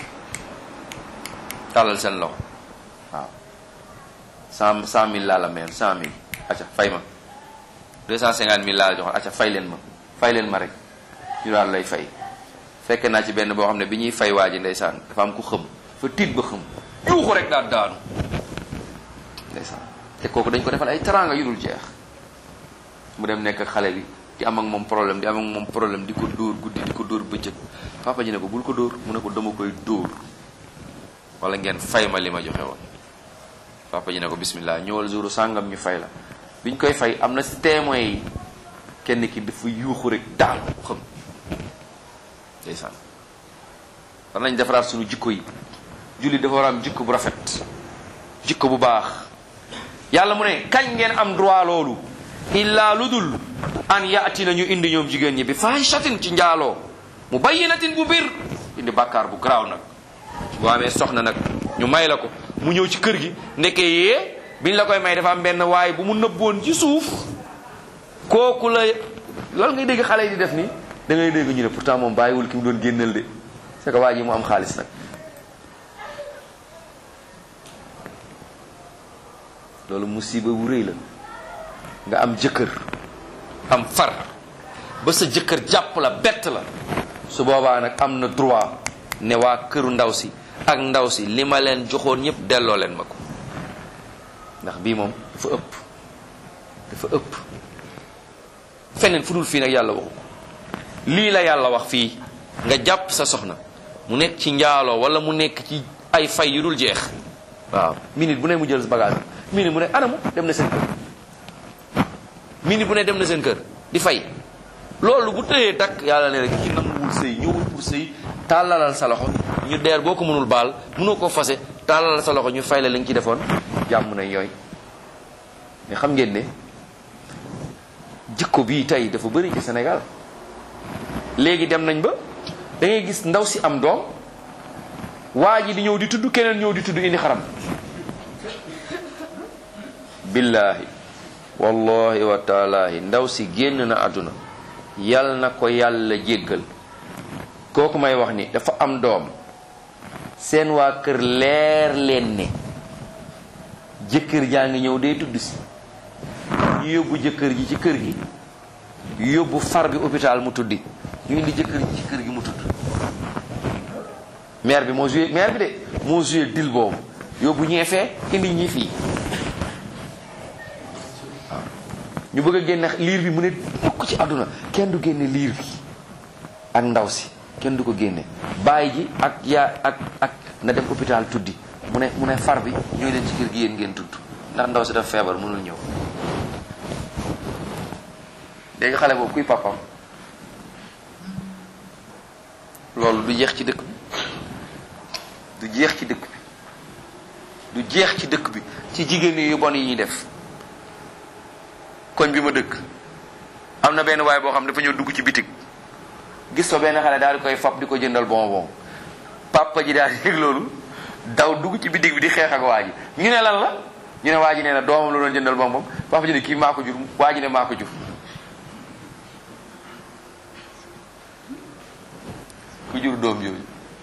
Speaker 1: tàllal seen loxo waaw cent cent mille laa la mayoon cent mille acca fay ma deux cent cinquante mille laa la joxoon acca fay leen ma fay leen ma rek ñu daal lay fay fekk naa ci benn boo xam ne bi ñuy fay waa ji ndeysaan dafa am ku xëm fa tiit ba xëm yuuxu rek daal daanu ndeysaan te kooku dañ ko defal ay teraanga yu dul jeex mu dem nekk xale bi di am ak moom problème di am ak moom problème di ko dóor guddi di ko dóor bëccëg papa ji ne ko bul ko dóor mu ne ko dama koy dóor wala ngeen fay ma li ma joxe woon papa ji ne ko bismillah ñëwal jouru sàngam ñu fay la biñ koy fay am na si témoins yi kenn ki dafa yuuxu rek daal xam ndeysaan war nañ defaraat suñu jikko yi julli dafa war a am jikko bu rafet jikko bu baax yàlla mu ne kañ ngeen am droit loolu illaa lu dul an yaati na ñu indi ñoom jigéen ñi bi fahishatin ci njaaloo mu bayyinatin bu bir indi bàkkaar bu garaaw nag boo amee soxna nag ñu may la ko mu ñëw ci kër gi nekkee yee biñ la koy may dafa am benn waay bu mu nëbboon ci suuf kooku la loolu ngay dégg xale yi di def nii da ngay dégg ñu ne pourtant moom bàyyiwul ki mu doon génneel de c'est que waa ji mu am xaalis nag loolu musiba bu rëy la nga am jëkkër am far ba sa jëkkër jàpp la bett la su boobaa nag am na droit ne waa këru ndaw si ak ndaw si li ma leen joxoon ñëpp delloo leen ma ko ndax bii moom dafa ëpp dafa ëpp feneen fu dul fii nag yàlla waxu ko lii la yàlla wax fii nga jàpp sa soxna mu nekk ci njaaloo wala mu nekk ci ay fay yu dul jeex waaw minute bu ne mu jël bagage minute bu ne anamu dem na seen kër minute bu ne dem na seen kër di fay loolu bu tëyee takk yàlla ne rek ki nanguwul sëy ñëwul pour sëy tàllalal sa loxo ñu deer boo ko mënul baal mënoo ko fase tàllalal sa loxo ñu fay la li nga ci defoon jàmm na yooy mais xam ngeen ne jikko bii tey dafa bëri ci Sénégal léegi dem nañ ba da ngay gis ndaw si am doom waa ji di ñëw di tudd keneen ñëw di tudd indi xaram billahi wallahi wa taalahi ndaw si génn na àdduna yal na ko yàlla jéggal kooku may wax ni dafa am doom seen waa kër leer leen ne jëkkër jaa ngi ñëw day tudd si ñu yóbbu jëkkër ji ci kër gi yóbbu far bi hôpital mu tuddi ñu indi jëkkër ji ci kër gi mu tudd maire bi moo joué maire bi de moo joué dil boobu yóbbu ñee fee indi ñi fii waaw ñu bëgg a génne liir bi mu ne dukk ci àdduna kenn du génne liir bi ak ndaw si kenn du ko génne bàyyi ji ak yaa ak ak na dem hôpital tuddi mu ne mu ne far bi ñooy leen ci kër gi yéen ngeen tudd ndax ndaw si daf feebar mënul ñëw léegi xale boobu kuy papam loolu du jeex ci dëkk bi du jeex ci dëkk bi du jeex ci dëkk bi ci jigéen yu bon yi ñuy def koñ bi ma dëkk am na benn waay boo xam ne dafa ñëw dugg ci bitig gis fa benn xale daal di koy fab di ko jëndal bonbon papa ji daal di yëg loolu daw dugg ci bitig bi di xeex ak waa ji ñu ne lan la ñu ne waa ji nee na doomam la doon jëndal bonbon papa ji ne kii maa ko jur waa ji ne maa ko jur ku jur doom yooyu.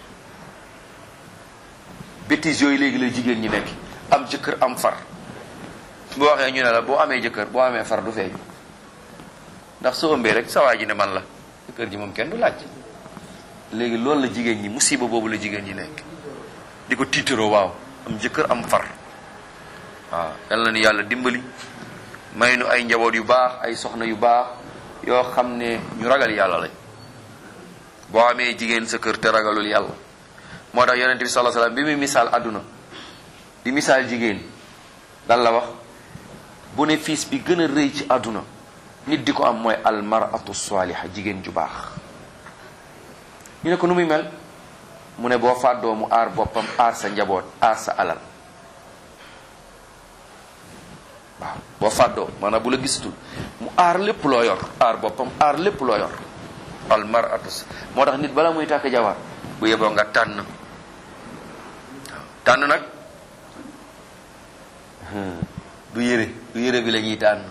Speaker 1: bêtises yooyu léegi la jigéen ñi nekk am jëkkër am far boo waxee ñu ne la boo amee jëkkër boo amee far du feeñ ndax soo ëmbee rek sa waa ji ne man la jëkkër ji moom kenn du laaj. léegi loolu la jigéen ñi musiba boobu la jigéen ñi nekk di ko tiitaroo waaw am jëkkër am far. waaw yal na ni yàlla dimbali may nu ay njaboot yu baax ay soxna yu baax yoo xam ne ñu ragal yàlla lañ. boo amee jigéen sa kër te ragalul yàlla moo tax yonent bi sallallahu alayhi wasallam bi muy misaal àdduna di misaal jigéen dan la wax bénéfice bi gën a rëy ci àdduna nit di ko am mooy almaratu saaliha jigéen ju baax. ñu ne ko nu muy mel mu ne boo fàddoo mu aar boppam aar sa njaboot aar sa alal. waaw boo fàddoo maanaam bu la gisatul mu aar lépp loo yor aar boppam aar lépp loo yor almaratu moo tax nit bala muy tàkk jabar bu yeboo nga tànn waaw tànn nag du yére du yére bi la ñuy tànn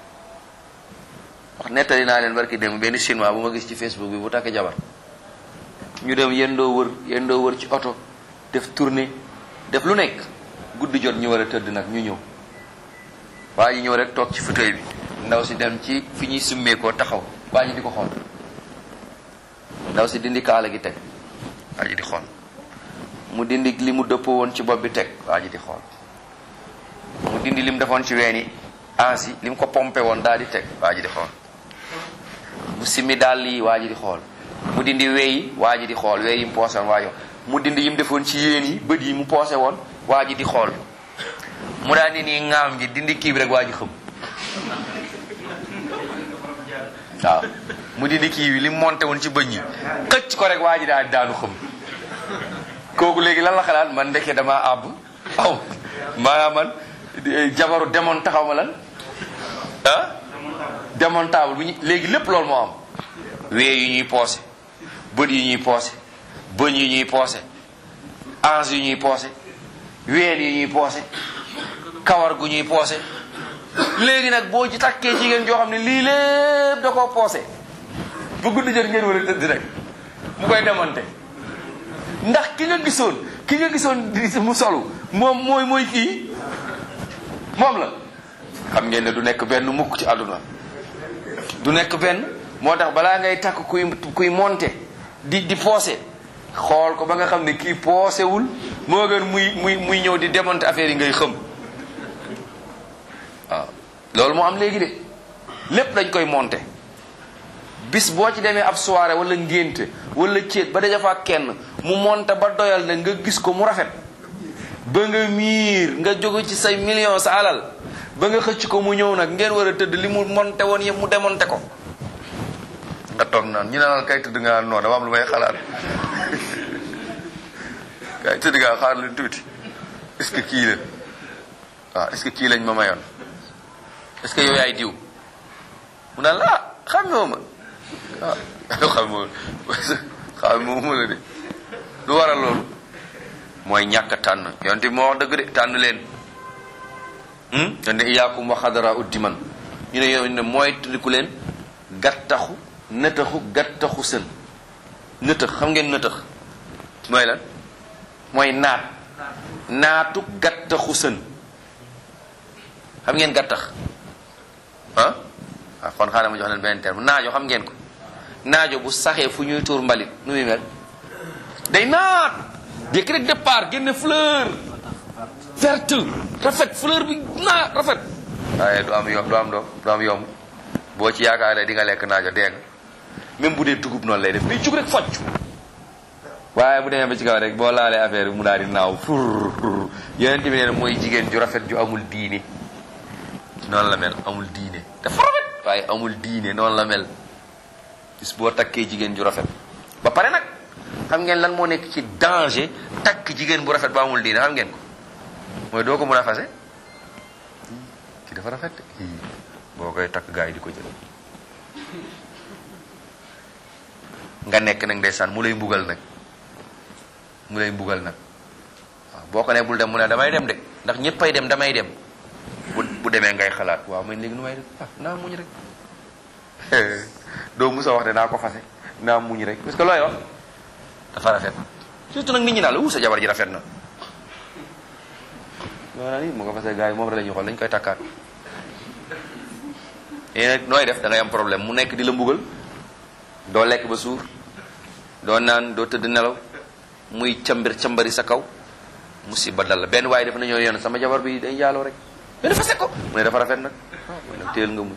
Speaker 1: wax nettali naa leen barki dem benn chinois bu ma gis ci Facebook bi bu tàkk jabar ñu dem yendoo wër yendoo wër ci oto def tournée def lu nekk guddi jot ñu war a tëdd nag ñu ñëw waa ji ñëw rek toog ci fauteuil bi ndaw si dem ci fi ñuy summeekoo taxaw waa ji di ko xool ndaw si dindi kaala gi teg waa ji di xool mu dindi li mu dëppoo woon ci bopp bi teg waa ji di xool mu dindi li mu defoon ci ween yi ansi li mu ko pompé woon daal di teg waa ji di xool mu simmi daal yi waa ji di xool mu dindi weyi waa ji di xool weyi mu poosé woon waa ji mu dindi yi mu defoon ci yéen yi bët yi mu poosé woon waa ji di xool mu daal di nii ngaam ji dindi kii bi rek waa ji xam waaw mu dindi kii bi li mu monté woon ci bëñ yi xëcc ko rek waa ji daal di daanu xam kooku léegi lan la xalaat man ndeke damaa àbb aw maanaam man jabaru demoon taxaw ma lan ah démontable bu ñu léegi lépp loolu moo am wee yu ñuy poosé bët yu ñuy poosé bëñ yu ñuy poosé ange yu ñuy poosé ween yu ñuy poosé kawar gu ñuy poosé léegi nag boo ci takkee jigéen joo xam ne lii lépp da koo poosé bu guddi jot ngeen war a tëdd rek mu koy démonté ndax ki nga gisoon ki nga gisoon di mu solu moom mooy mooy kii moom la xam ngeen ne du nekk benn mukk ci àdduna du nekk benn moo tax balaa ngay takk kuy kuy monté di di poosé xool ko ba nga xam ne kii poosewul moo gën muy muy muy ñëw di démonté affaire yi ngay xëm waaw loolu moo am léegi de lépp dañ koy monté bis boo ci demee ab soirée wala ngénte wala céet ba daja fa kenn mu monté ba doyal ne nga gis ko mu rafet ba nga miir nga jóge ci say million sa alal ba nga xëcc ko mu ñëw nag ngeen war a tëdd li mu monté woon yëpp mu démonté ko nga toog naan ñu ne la kay tëdd nga naan non dama am lu may xalaat kay tëdd nga xaar lu tuuti est-ce que kii la waaw est-ce que kii lañ ma mayoon est-ce que yow yaay diw mu naan la ah xam nga ma ah xam nga xam nga la de lu waral loolu mooy ñàkk tànn yonte bi moo wax dëgg de tànn leen yonte iyaakum wa xadara uddi man ñu ne yow ne mooy tuddiku leen gattaxu nëtaxu gattaxu sën nëtëx xam ngeen nëtëx mooy lan mooy naat naatu gattaxu sën xam ngeen gattax ah waaw kon xaaral ma jox leen beneen terme naajo xam ngeen ko naajo bu saxee fu ñuy tuur mbalit nu muy mel day naat jékki rek départ génne fleur verte rafet fleur bi naat rafet waaye du am yomb du am doom du am yomb boo ci yaakaaree di nga lekk naajo dee nga même bu dee dugub noonu lay def day jug rek focc waaye bu demee ba ci kaw rek boo laalee affaire bi mu daal di naaw fur yeneen bi nee na mooy jigéen ju rafet ju amul diine noonu la mel amul diine dafa rafet waaye amul diine noonu la mel bis boo takkee jigéen ju rafet ba pare nag xam ngeen lan moo nekk ci danger takk jigéen bu rafet ba amul diine xam ngeen ko mooy doo ko mën a fase ki dafa rafet boo koy takk gaa yi di ko jël nga nekk nag ndeysaan mu lay mbugal nag mu lay mbugal nag waaw boo ko ne bul dem mu ne damay dem de ndax ñëppay dem damay dem bu bu demee ngay xalaat waaw man léegi nu may def ah naa muñ rek doo musa wax de naa ko fase naa muñ rek parce que looy wax dafa rafet surtout nag nit ñi naan la wu sa jabar ji rafet na loolu ni mu nga fase gars yi moom rek la ñuy xool dañ koy takkaat yéen nag nooy def da ngay am problème mu nekk di la mbugal doo lekk ba suur doo naan doo tëdd nelaw muy cambir cambari sa kaw musiba dal la benn waaye dafa nañoo yoon sama jabar bi day njaaloo rek mais dafa sekk ko mu ne dafa rafet nag mu ne teel nga muñ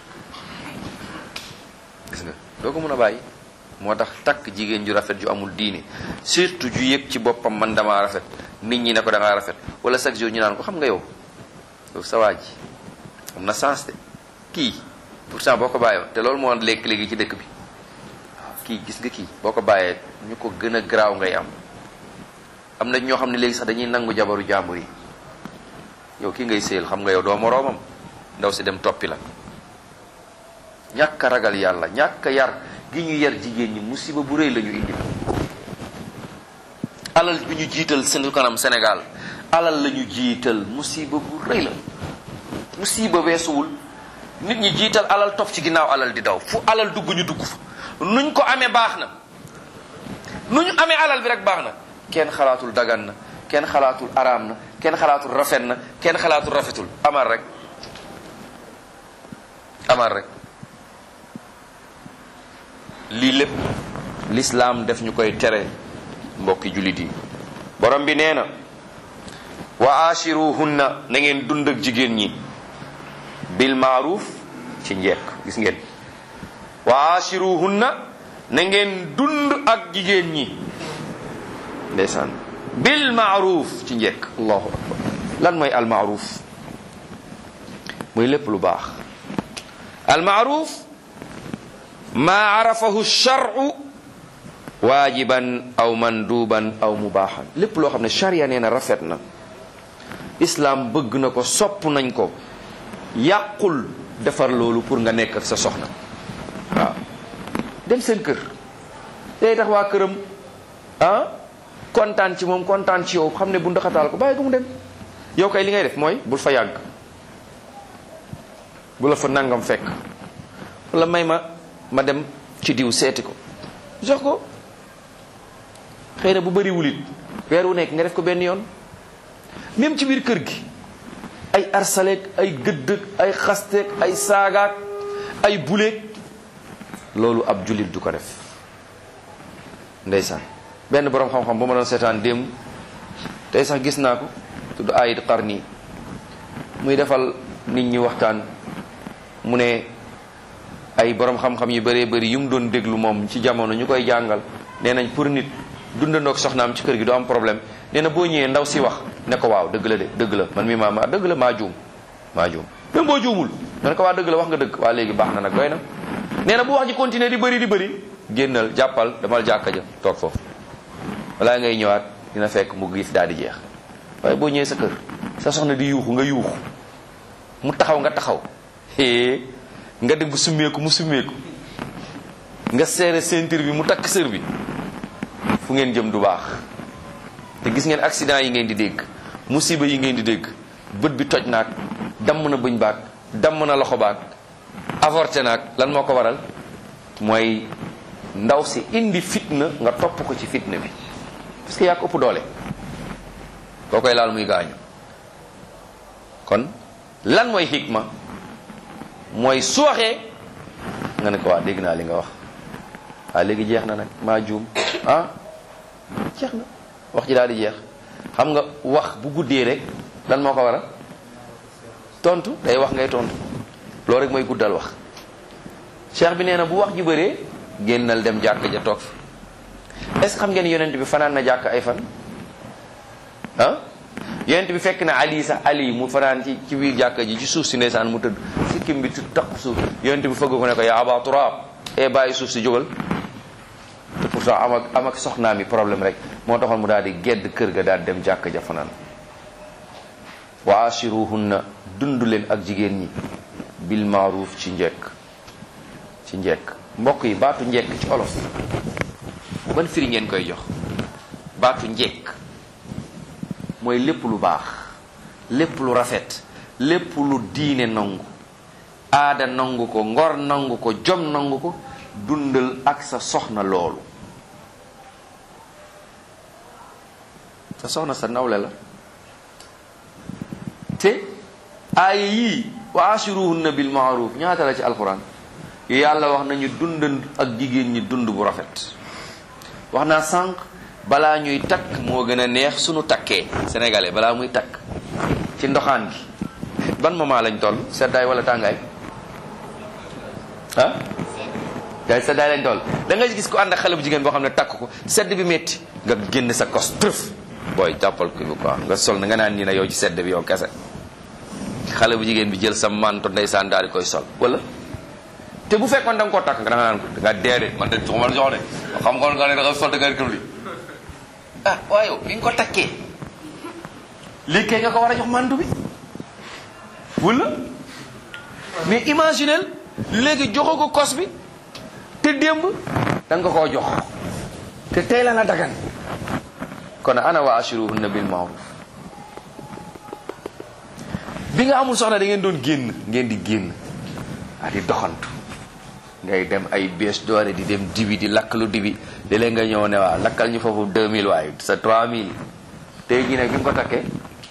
Speaker 1: gis nga doo ko mën a bàyyi moo tax takk jigéen ju rafet ju amul diine surtout ju yëg ci boppam man damaa rafet nit ñi ne ko da ngaa rafet wala chaque jour ñu naan ko xam nga yow yow sa waa ji am na sens de kii pourtant boo ko bàyyee te loolu moo lekk léegi ci dëkk bi kii gis nga kii boo ko bàyyee ñu ko gën a garaaw ngay am am na ñoo xam ne léegi sax dañuy nangu jabaru jàmbur yi yow kii ngay séyal xam nga yow doo moroomam ndaw si dem toppi la ñàkk a ragal yàlla ñàkk a yar gi ñu yar jigéen ñi musiba bu rëy la ñu indi alal bi ñu jiital seen kanam Sénégal alal la ñu jiital musiba bu rëy la musiba weesuwul nit ñi jiital alal topp ci ginnaaw alal di daw fu alal dugg ñu dugg fa nuñ ko amee baax na nu ñu amee alal bi rek baax na kenn xalaatul dagan na kenn xalaatul araam na kenn xalaatul rafet na kenn xalaatul rafetul amal rek amal rek lii lépp l'islam def ñu koy tere mbokki jullit yi borom bi nee na wa ashiruhunna na ngeen dund ak jigéen ñi bil maaruf ci njekk gis ngeen wa ashiruhunna na ngeen dund ak jigéen ñi ndeysaan bil maaruf ci njekk allahu akbar lan mooy al maaruf muy lépp lu baax al maaruf ma arafahu shar'u waajiban aw manduban aw mubaaxan lépp loo xam ne charia nee na rafet na islam bëgg na ko sopp nañ ko yàqul defar loolu pour nga nekk ak sa soxna waaw dem seen kër day tax waa këram ah kontaan ci moom kontaan ci yow xam ne bu ndaxataal ko bàyyi ko mu dem yow kay li ngay def mooy bul fa yàgg bu la fa nangam fekk wala may ma ma dem ci diw seeti ko jox ko xëy na bu bëriwul it weer wu nekk nga def ko benn yoon même ci biir kër gi ay arsaleek ay gëddëg ay xasteek ay saagaak ay buleek loolu ab jullit du ko def ndeysaan benn borom xam-xam ba ma doon seetaan démb tey sax gis naa ko tudd Ayid Qarni muy defal nit ñi waxtaan mu ne ay borom xam-xam yu bëree bëri yu mu doon déglu moom ci jamono ñu koy jàngal nee nañ pour nit dundandoog soxnaam ci kër gi du am problème nee na boo ñëwee ndaw si wax ne ko waaw dëgg la de dëgg la man mi maa ma dëgg la maa juum maa juum même boo juumul ne ko waa dëgg la wax nga dëgg waa léegi baax na nag doy na nee na bu wax ji continuer di bëri di bëri génnal jàppal damal jàkka ja toog foofu balaa ngay ñëwaat dina fekk mu giif daal di jeex waaye boo ñëwee sa kër sa soxna di yuuxu nga yuuxu mu taxaw nga taxaw é nga dem summeeku mu summeeku nga seere ceinture bi mu takk sër bi fu ngeen jëm du baax te gis ngeen accident yi ngeen di dégg musiba yi ngeen di dégg bët bi toj naag damm na bëñ baag damm na loxo baag avorté naag lan moo ko waral mooy ndaw si indi fitna nga topp ko ci fitna bi parce que yaa ko ëpp doole koo koy laal muy gaañu kon lan mooy xikma mooy su waxee nga ne ko waa dégg naa li nga wax waa léegi jeex na nag maa juum ah jeex na wax ji daal di jeex xam nga wax bu guddee rek lan moo ko waral tontu day wax ngay tontu loolu rek mooy guddal wax cheikh bi nee na bu wax ji bëree génnal dem jàkk ja toog fi est-ce que xam ngeen yonent bi fanaan na jàkk ay fan ah yonent bi fekk na ali sax ali mu fanaan ci ci biir jàkk ji ci suuf si ndeysaan mu tëdd sikkim bi taq suuf yonent bi fëgg ko ne ko yaa aba turaab e bàyyi suuf si jógal te pourtant am ak am ak soxnaam yi problème rek moo taxoon mu daal di gedd kër ga daal dem jàkk ja fanaan wa ashiruhunna dund leen ak jigéen ñi bil maaruf ci njekk ci njekk mbokk yi baatu njekk ci olof ban firi ngeen koy jox baatu njekk mooy lépp lu baax lépp lu rafet lépp lu diine nangu aada nangu ko ngor nangu ko jom nangu ko dundal ak sa soxna loolu
Speaker 2: te soxna sa nawle la te aaya yii wa ashiruhunna bil ma'ruf ñaata la ci alquran yàlla wax nañu dund ak jigéen ñi dund bu rafet. wax naa sànq balaa ñuy takk moo gën a neex sunu takkee sénégalais balaa muy takk ci ndoxaan gi ban moment lañ toll seddaay wala tàngaay ah gaay seddaay lañ toll da nga gis ko ànd ak xale bu jigéen boo xam ne takk ko sedd bi metti nga génn sa kos trëf booy jàppal ko bu quoi nga sol na nga naan nii na yow ci sedd bi yow kese xale bu jigéen bi jël sa manto ndeysaan daal di koy sol wala te bu fekkoon da nga koo takk nga da nga naan ko da nga dee de man de jox ma jox de xam nga nga ne da nga sol da nga kër li ah waaye yow bi nga ko takkee lii kay nga ko war a jox mantu bi wala mais imaginel léegi joxo ko kos bi te démb da nga koo jox te tey la na dagan kon ana wa ashiruhunna bil ma'ruf bi nga amul soxna da ngeen doon génn ngeen di génn a di doxantu ngay dem ay bés doore di dem dibi di lakk lu dibi léeg-léeg nga ñëw ne waa lakkal ñu foofu deux mille waaye sa trois mille tey jii nag bi nga ko takkee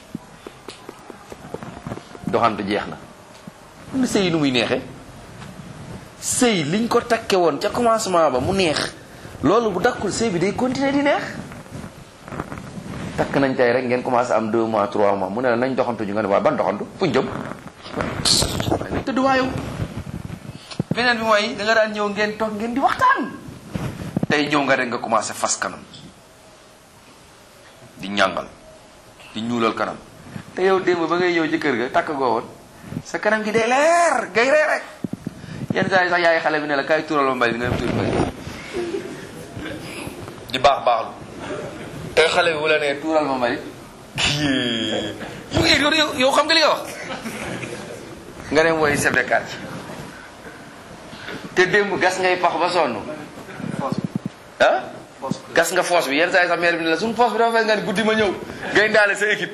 Speaker 2: doxantu jeex na lu sëy nu muy neexee sëy liñ ko takke woon ca commencement ba mu neex loolu bu dakkul sëy bi day continuer di neex takk nañ tey rek ngeen commencé am deux mois trois mois mu ne la nañ doxantu ñu nga ne waa ban doxantu fuñ jëm waaye nañ tëdd waayow beneen bi mooy da nga daan ñëw ngeen toog ngeen di waxtaan tey ñëw nga rek nga commencé fas kanam di ñàngal di ñuulal kanam te yow démb ba ngay ñëw ci kër ga takk goo woon sa kanam gi day leer gay ree rek yenn saa yi sax yaay xale bi ne la kaay tuural ma mbay nga dem tuur mbay di baax baaxlu te xale bi bu la nee tuural ma mbay yow yow yow xam nga li nga wax nga dem woy chef de quartier te démb gas ngay pax ba sonn ah gas nga foos bi yenn saa yi sax maire bi ne la suñu foos bi dafa fees nga ni guddi ma ñëw ngay ndaale sa équipe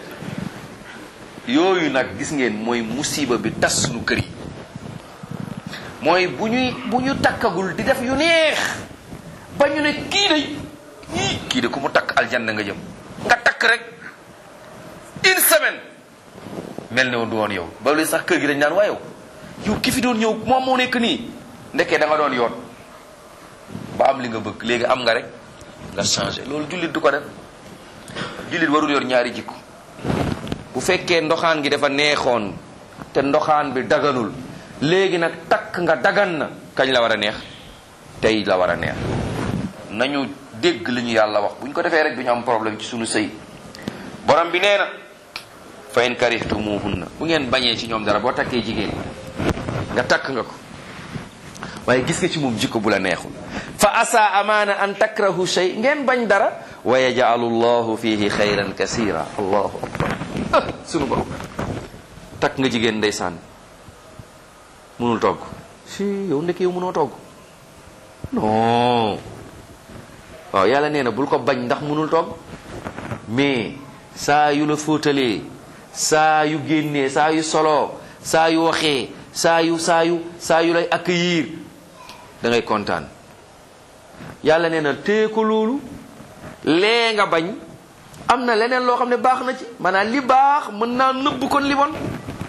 Speaker 2: yooyu nag gis ngeen mooy musiba bi tas suñu kër yi mooy bu ñuy bu ñu takkagul di def yu neex ba ñu ne kii de kii de ku mu takk aljanna nga jëm nga takk rek une semaine mel ne woon du woon yow ba lu sax kër gi dañ naan waa yow yow ki fi doon ñëw moom moo nekk nii ndekkee da nga doon yoon ba am li nga bëgg léegi am nga rek nga changé loolu jullit du ko def jullit warul yor ñaari jikko bu fekkee ndoxaan gi dafa neexoon te ndoxaan bi daganul léegi nag takk nga dagan na kañ la war a neex tey la war a neex nañu dégg li ñu yàlla wax bu ñu ko defee rek du ñu am problème ci suñu sëy borom bi nee na fa in karihtumuhunna bu ngeen bañee ci ñoom dara boo takkee jigéen nga takk nga ko waaye gis nga ci moom jikko bu la neexul fa asa amaana an takrahu shay ngeen bañ dara wa yaj'alu llahu fihi xayran kasira allahu akbar ah sunu borom takk nga jigéen ndeysaan mënul togg si yow ndekk yow mënoo togg non waaw yàlla nee na bul ko bañ ndax mënul togg mais saa yu la fóotalee saa yu génnee saa yu soloo saa yu waxee saa yu saa yu saa yu lay accueillir da ngay kontaan yàlla nee na téye ko loolu lee nga bañ am na leneen loo xam ne baax na ci maanaam li baax mën naa nëbb kon li bon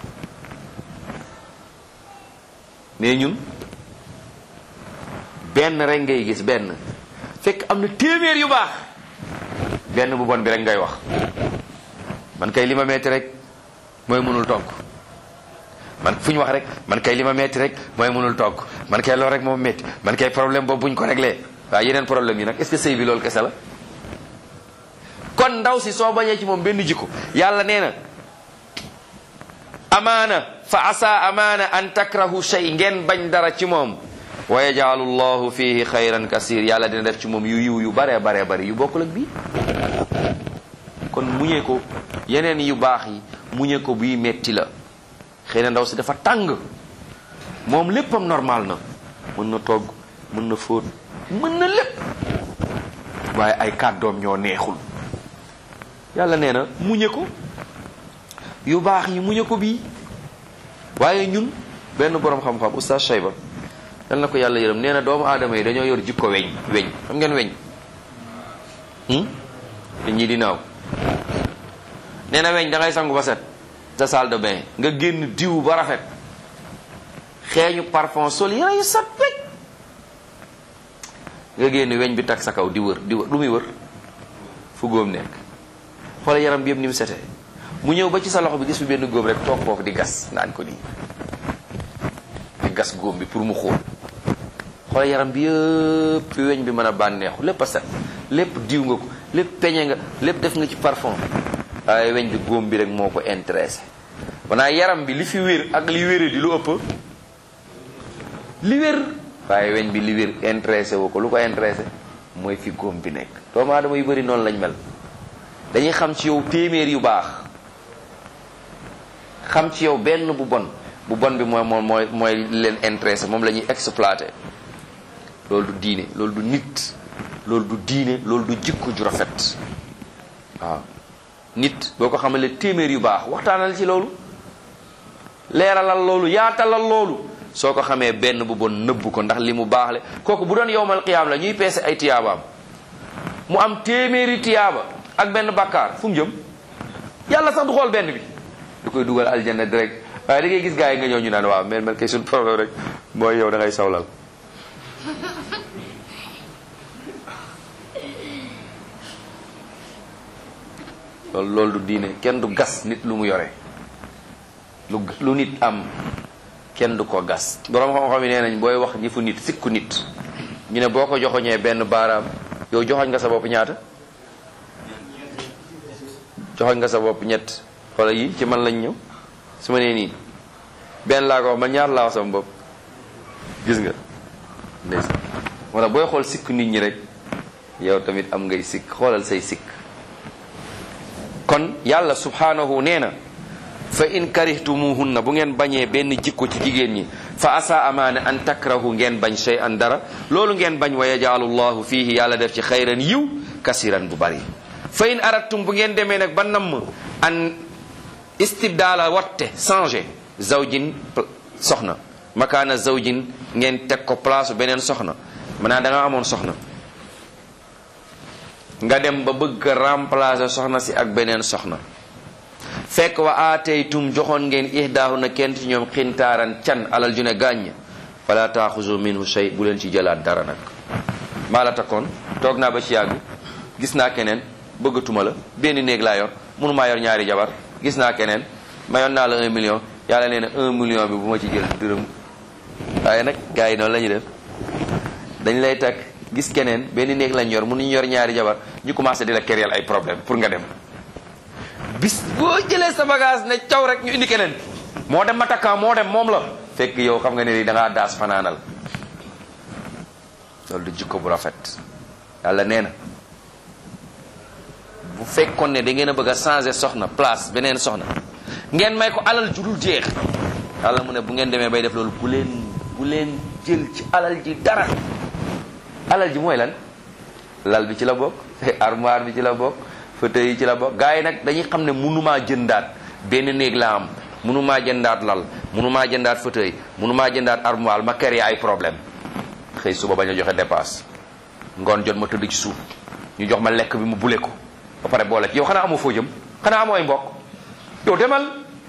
Speaker 2: mais ñun benn rek ngay gis benn fekk am na téeméer yu baax benn bu bon bi rek ngay wax man kay li ma metti rek mooy mënul togg man fu ñu wax rek man kay li ma metti rek mooy mënul togg man kay loolu rek moom metti man kay problème boobu buñ ko réglé waaye yeneen problème yi nag est-ce que sëy bi loolu kese la kon ndaw si soo bañee ci moom benn jikko yàlla nee na amaana fa asa amaana an takrahu shay ngeen bañ dara ci moom wa yaj'alu llahu fihi xayran kasir yàlla dina def ci moom yu yiw yu bare bare bari yu bokkul ak bii kon muñee ko yeneen yu baax yi muñee ko bii metti la xëy na ndaw si dafa tàng moom léppam normal na mën na togg mën na fóot mën na lépp waaye ay kàddoom ñoo neexul yàlla nee na muñe ko yu baax yi muñe ko bii waaye ñun benn borom xam-xam oustaz Shayba dal na ko yàlla yërëm nee na doomu aadama yi dañoo yor jikko weñ weñ xam ngeen weñ te ñii di naaw nee na weñ da ngay sangu ba set sa salle de bain nga génn diw ba rafet xeeñu parfum sol yére yu sat wecc nga génn weñ bi tag sa kaw di wër di wër lu muy wër fu góom nekk xoolal yaram bi yëpp ni mu setee mu ñëw ba ci sa loxo bi gis fi benn góom rek toog foofu di gas naan ko nii di gas góom bi pour mu xóol xoolal yaram bi yëpp fi weñ bi mën a bànneexu lépp a set lépp diw nga ko lépp peñe nga lépp def nga ci parfum waaye weñ bi góom bi rek moo ko intéressé wanaa yaram bi li fi wér ak li wére di lu ëpp li wér waaye weñ bi li wér intéressé woo ko lu ko intéressé mooy fi góom bi nekk doomu aadama yu bëri noonu lañ mel dañuy xam ci yow téeméer yu baax xam ci yow benn bu bon bu bon bi mooy moom mooy mooy leen intéressé moom la ñuy exploité loolu du diine loolu du nit loolu du diine loolu du jikko ju rafet waaw nit boo ko xamalee téeméer yu baax waxtaanal ci loolu leeralal loolu yaatalal loolu soo ko xamee benn bu bon nëbbu ko ndax li mu baax le kooku bu doon yowmal qiyaam la ñuy peese ay tiyaabaam mu am téeméeri tiyaaba ak benn bàkkaar fu mu jëm yàlla sax du xool benn bi du koy dugal aljanna direct waaye da ngay gis gars yi nga ñëw ñu naan waaw mel mel kay suñu problème rek mooy yow da ngay sawlal loolu loolu du diine kenn du gas nit lu mu yore lu lu nit am kenn du ko gas borom xam-xam yi nee nañ booy wax jëfu nit sikku nit ñu ne boo ko joxoñee benn baaraam yow joxoñ nga sa bopp ñaata joxoñ nga sa bopp ñett xoola yi ci man lañ ñëw su ma nee nii benn laa ko wax man ñaar laa wax sama bopp gis nga ndeys moo tax booy xool sikku nit ñi rek yow tamit am ngay sikk xoolal say sikk kon yàlla subhanahu nee na fa in karihtumuhunna bu ngeen bañee benn jikko ci jigéen ñi fa asa amaana an takrahu ngeen bañ shay'an dara loolu ngeen bañ wa yaj'alu llahu fihi yàlla def ci xayran yiw kasiran bu bari fa in aradtum bu ngeen demee nag ba namm an istibdaala watte changer zawjin soxna makaana zawjin ngeen teg ko place beneen soxna maanaam da nga amoon soxna nga dem ba bëgg a remplacer soxna si ak beneen soxna fekk wa aataytum joxoon ngeen ihdaahu na kenn ci ñoom xintaaran can alal ju ne gàññ fala taaxuzu minhu shay bu leen ci jëlaat dara nag maa la takkoon toog naa ba ci yàgg gis naa keneen bëggatuma la benn néeg laa yor mënumaa yor ñaari jabar gis naa keneen mayoon naa la un million yàlla nee na un million bi bu ma ci jël dërëm waaye nag gars yi noonu la ñuy def dañ lay takk gis keneen benn néeg lañ yor mënuñu yor ñaari jabar ñu commencé di la kéréel ay problème pour nga dem bis boo jëlee sa bagage ne caw rek ñu indi keneen moo dem ma takkaa moo dem moom la fekk yow xam nga ne ni da ngaa daas fanaanal loolu du jikko bu rafet yàlla nee na bu fekkoon ne da ngeen a bëgg a changer soxna place beneen soxna ngeen may ko alal ju dul jeex yàlla mu ne bu ngeen demee bay def loolu bu leen bu leen jël ci alal ji dara alal ji mooy lan lal bi ci la bokk armoire bi ci la bokk fauteuil yi ci la bokk gars yi nag dañuy xam ne mënumaa jëndaat benn néeg la am mënumaa jëndaat lal mënumaa jëndaat fauteuil mënumaa jëndaat armoire ma kër ay problème xëy suba bañ a joxe dépasse ngoon jot ma tëdd ci suuf ñu jox ma lekk bi mu bule ko ba pare boole ci yow xanaa amoo foo jëm xanaa amoo ay mbokk yow demal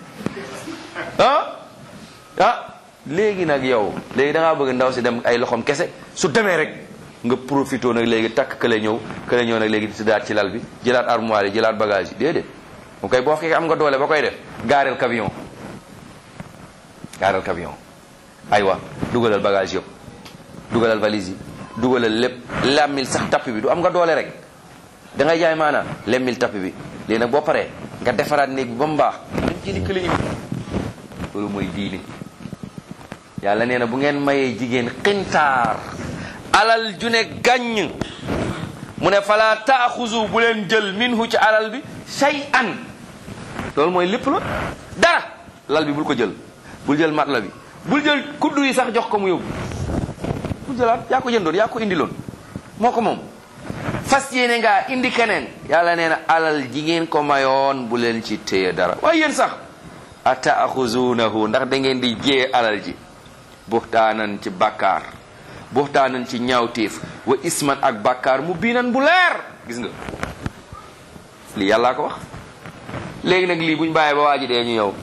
Speaker 2: ah ah léegi nag yow léegi da ngaa bëgg ndaw si dem ay loxoom kese su demee rek nga profité nag léegi takk kële ñëw kële ñëw nag léegi di daat ci lal bi jëlaat armoire yi jëlaat bagage yi déedéet mu koy boo fekkee am nga doole ba koy def gaareel camion gaareel camion aywa dugalal bagage yëpp dugalal valise yi dugalal lépp lemmil sax tappi bi du am nga doole rek da ngay jaay maanaam lemmil tappi bi léegi nag boo paree nga defaraat néeg bi ba mu baax dañ ci ni kële indi loolu mooy diine yàlla nee na bu ngeen mayee jigéen xintaar alal ju ne gàññ mu ne fala taaxuzu bu leen jël minhu ci alal bi shay'an loolu mooy lépp la dara lal bi bul ko jël bul jël mat la bi bul jël kuddu yi sax jox ko mu yóbbu bul jëlaat yaa ko jëndoon yaa ko indiloon moo ko moom fas yéene ngaa indi keneen yàlla nee na alal jigéen ko mayoon bu leen ci téye dara waaye yéen sax a taaxuzunahu ndax da ngeen di jee alal ji buxtaanan ci bàkkaar buxtaanan ci ñaawteef wa isman ak bàkkaar mu biinan bu leer gis nga lii yàllaa ko wax léegi nag lii buñ bàyyee ba waa ji dee ñu yow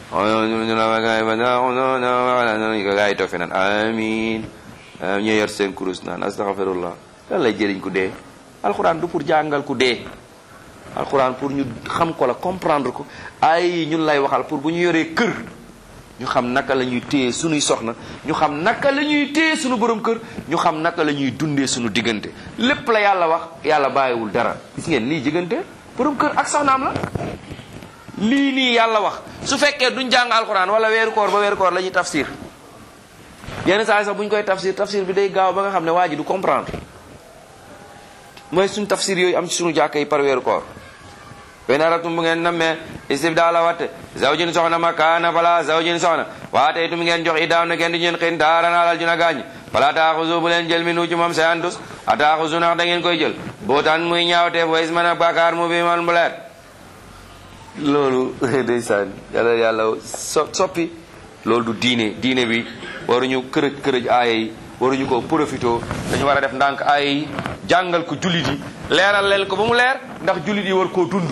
Speaker 2: gaa yi toog fi naan amin ñu yor seen kurus naan astaghfirullah lan lay jëriñ ku dee alxuraan du pour jàngal ku dee alxuraan pour ñu xam ko la comprendre ko ay ñun lay waxal pour bu ñu yoree kër ñu xam naka la ñuy téye suñuy soxna ñu xam naka la ñuy téye suñu borom kër ñu xam naka la ñuy dundee suñu diggante lépp la yàlla wax yàlla bàyyiwul dara gis ngeen lii diggante borom kër ak soxnaam la lii nii yàlla wax su fekkee duñ jàng alxuraan wala weeru koor ba weeru koor la ñuy tafsir yenn saa yi sax bu ñu koy tafsir tafsir bi day gaaw ba nga xam ne waa ji du comprendre mooy suñu tafsir yooyu am ci suñu jàkka yi par weeru koor wen aratum bu ngeen nammee istibdaala watte zawjin soxna makaana fala zawjin soxna waate itum ngeen jox i daaw na ngeen di ñeen xin daaran alal juna gaañ fala taaxusu bu leen jël mi nu ci moom sayan tus a taaxusu nax da ngeen koy jël bootaan muy ñaawteef wa isman ak bàkkaar mu bi man bu leer loolu ndeysaan yàlla yàlla so soppi loolu du diine diine bi waruñu kërëj kërëj aaya yi waruñu ko profito dañu war a def ndànk aaya yi jàngal ko jullit yi leeral leen ko ba mu leer ndax jullit yi war koo dund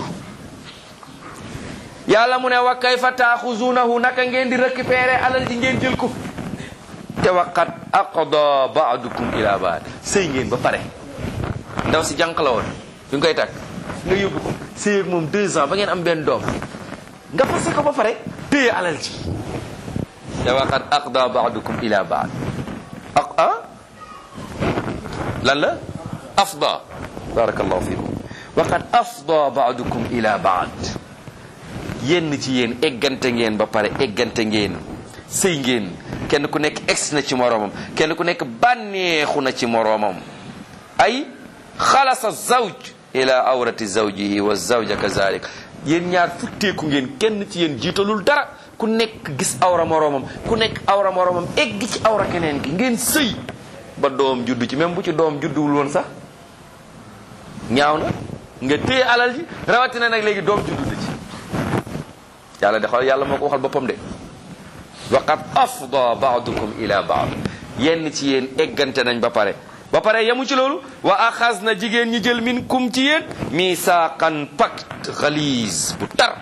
Speaker 2: yàlla mu ne wa kayfa taaxuzunahu naka ngeen di récupérer alal ji ngeen jël ko te waqat aqda ba'dukum ila ba'd sëy ngeen ba pare ndaw si jànq la woon bi nga koy takk nga yóbbu ko sëy ak moom deux ans ba ngeen am benn doom nga fase ko ba pare téye alal ji te waqat aqda ba'dukum ila ba'd aq ah lan la afda barakallahu fikum waqat afda ba'dukum ila ba'd yenn ci yéen eggante ngeen ba pare eggante ngeen sëy ngeen kenn ku nekk ex na ci moroomam kenn ku nekk bànneexu na ci moroomam ay xalasa zawj ila awrati zawjihi wa zawja kazalik yéen ñaar futteeku ngeen kenn ci yéen jiitalul dara ku nekk gis awra moroomam ku nekk awra moroomam egg ci awra keneen gi ngeen sëy ba doom juddu ci même bu ci doom judduwul woon sax ñaaw na nga téye alal ji rawatina nag léegi doom juddu na ci yàlla de xool yàlla moo ko waxal boppam de waqad afda ba'dukum ila ba'd yenn ci yéen eggante nañ ba pare ba pare yemu ci loolu wa axas na jigéen ñi jël min kum ci yéen misaaqan pacte xaliis bu tar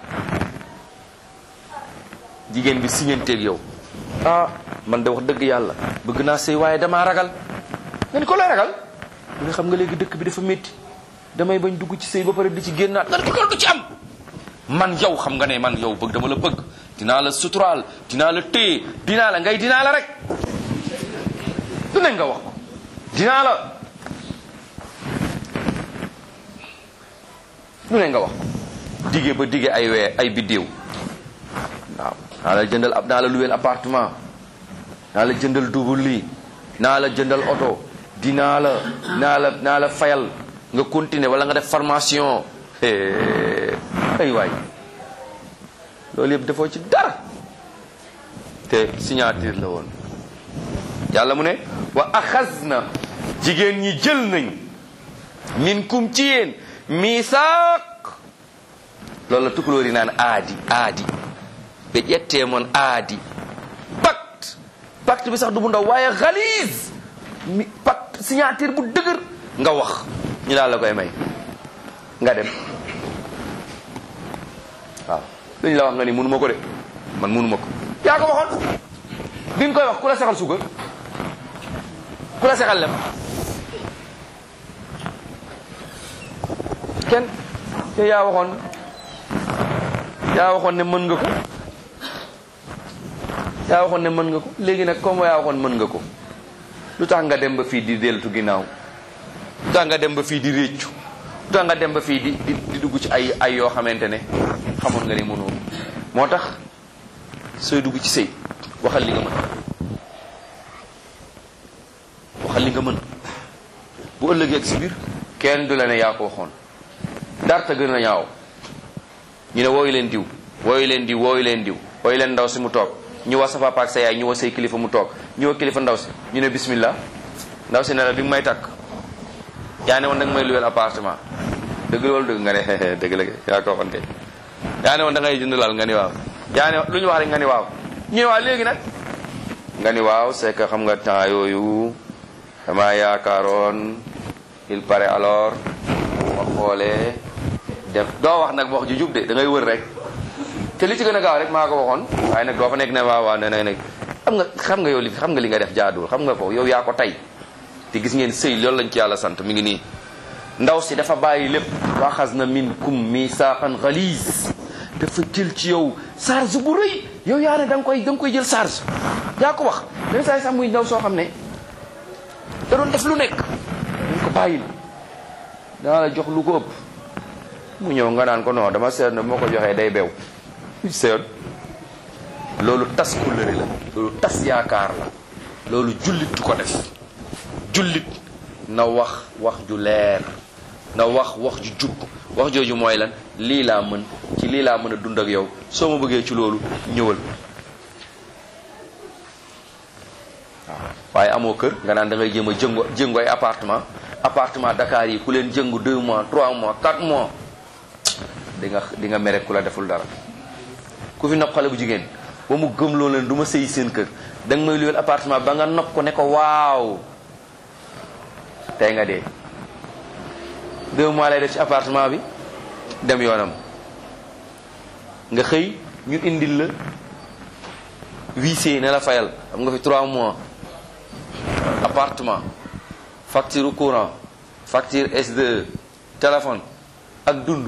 Speaker 2: jigéen bi siñanteeg yow ah man de wax dëgg yàlla bëgg naa sëy waaye damaa ragal nga ni ko lay ragal nga xam nga léegi dëkk bi dafa métti damay bañ dugg ci sëy ba pare di ci génnaat nga ni ko loolu du ci am man yow xam nga ne man yow bëgg dama la bëgg dinaa la suturaal dinaa la téye dinaa la ngay dinaa la rek du ne nga wax ko dinaa la du ne nga wax ko dige ba dige ay wee ay biddéew waaw naa la jëndal ab naa la luweel appartement naa la jëndal double lii naa la jëndal oto dinaa la naa la naa la fayal nga continuer wala nga def formation ay waay loolu yëpp defoo ci dara te signature la woon yàlla mu ne wa axas na jigéen ñi jël nañ min kum ci yéen misaaq loolu la tukulóor yi naan aadi aadi ɓe ƴettee moon aadi pacte pacte bi sax du bu ndaw waaye xaliis mi pacte signature bu dëgër nga wax ñu daal la koy may nga dem waaw lu ñu la wax nga ni mënu ma ko de man mënu ma ko yaa ko waxoon bi nga koy wax ku la sexal suukar ku la sexal lem kenn te yaa waxoon yaa waxoon ne mën nga ko yaa waxoon ne mën nga ko léegi nag comme yaa waxoon mën nga ko lu tax nga dem ba fii di deltu ginnaaw lu tax nga dem ba fii di réccu lu tax nga dem ba fii di di di dugg ci ay ay yoo xamante ne xamoon nga ni mënoo moo tax sooy dugg ci sëy waxal li nga mën waxal li nga mën bu ëllëgee ak si biir kenn du la ne yaa ko waxoon darta gën a ñaaw ñu ne wooyu leen diw wooyu leen diw wooyu leen diw wooyu leen ndaw si mu toog ñu wax sa papa ak sa yaay ñu wax say kilifa mu toog ñu wax kilifa ndaw si ñu ne bismillah ndaw si ne la bi nga may takk yaa ne woon da nga may luweel appartement dëgg loolu dëgg nga ne dëgg la yaa ko waxoon kay yaa ne woon da ngay jënd lal nga ni waaw yaa ne lu ñu wax rek nga ni waaw ñu ne waaw léegi nag nga ni waaw c'est que xam nga temps yooyu dama yaakaaroon il paraît alors ma xoolee def doo wax nag wax ju jub de da ngay wër rek te li ci gën a gaaw rek maa ko waxoon waaye nag doo fa nekk ne waaw waaw ne ne ne xam nga xam nga yow li xam nga li nga def jaaduwul xam nga ko yow yaa ko tey te gis ngeen sëy loolu lañ ci yàlla sant mi ngi nii ndaw si dafa bàyyi lépp waxas na minkum misaaqan galiis dafa jël ci yow charge bu rëy yow yaa ne da nga koy da nga koy jël charge yaa ko wax même saa yi sax muy ndaw soo xam ne da doon def lu nekk dañ ko bàyyil daa la jox lu ko ëpp mu ñëw nga naan ko non dama seet na moo ko joxee day bew seet loolu tas kóllëre la loolu tas yaakaar la loolu jullit du ko def jullit na wax wax ju leer na wax wax ju jub wax jooju mooy lan lii laa mën ci lii laa mën a dund ak yow soo ma bëggee ci loolu ñëwal waaw waaye amoo kër nga naan da ngay jéem a jëngu jëngu ay appartement appartement Dakar yi ku leen jëngu deux mois trois mois quatre mois di nga di nga mere ku la deful dara ku fi nopp xale bu jigéen ba mu gëm loo leen du ma sëyi seen kër da nga may luyal appartement ba nga nopp ko ne ko waaw tey nga dee deux mois lay def ci appartement bi dem yoonam nga xëy ñu indil la huissier ne la fayal am nga fi trois mois appartement facture courant facture S deux téléphone ak dund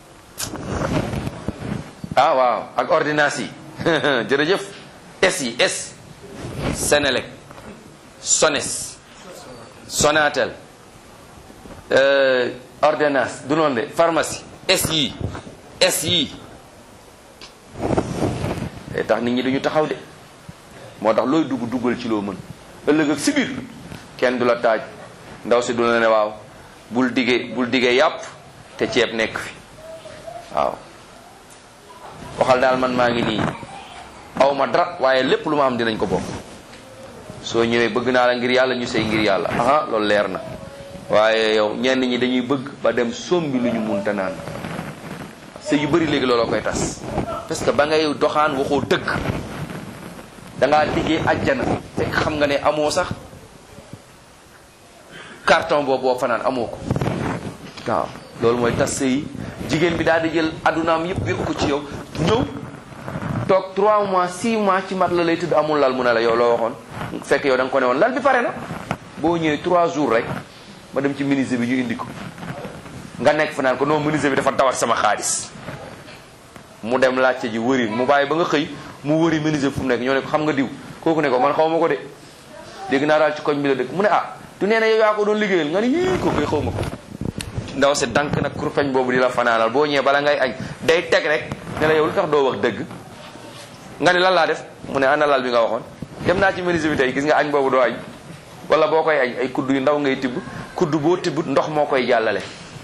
Speaker 2: ah waaw ak ordonnance yi jërëjëf S yi S Senelec Sones Sonatel euh, ordonnance du noonu de pharmacie S yi S yi te tax nit ñi duñu taxaw de moo tax looy dugg duggal ci loo mën ëllëg ak si biir kenn du la taaj ndaw si du la ne waaw bul digee bul digee yàpp te ceeb nekk fi waaw waxal daal man maa ngi nii aw ma dara waaye lépp lu ma am dinañ ko bokk soo ñëwee bëgg naa la ngir yàlla ñu sey ngir yàlla aha loolu leer na waaye yow ñenn ñi dañuy bëgg ba dem sombi lu ñu munta naan sëy yu bëri léegi looloo koy tas parce que ba ngay doxaan waxoo dëgg dangaa liggéey àjjana fekk xam nga ne amoo sax carton boobu boo fanaan amoo ko waaw loolu mooy tas sëy jigéen bi daal di jël addunaam yëpp yëpp ko ci yow ñëw toog trois mois six mois ci mat la lay tëdd amul lal mu ne la yow loo waxoon fekk yow da nga ko ne woon lal bi pare na boo ñëwee trois jours rek ma dem ci menuisier bi ñu indi ko nga nekk fa naan ko non menuisier bi dafa tawat sama xaalis mu dem laajte ji wëri mu bàyyi ba nga xëy mu wëri menuisier fu mu nekk ñoo ne ko xam nga diw kooku ne ko man xaw ma ko de dégg naa daal ci koñ bi la dëkk mu ne ah du nee na yow yaa ko doon liggéeyal nga ni yii kooku xaw ma ko ndaw si dank nag kurpeñ boobu di la fanaanal boo ñëwee bala ngay añ day teg rek ne la yow lu tax doo wax dëgg nga ni lan laa def mu ne ana lal bi nga waxoon dem naa ci menuisier bi tey gis nga añ boobu doo añ wala boo koy añ ay kudd yu ndaw ngay tibb kudd boo tibb ndox moo koy jàllale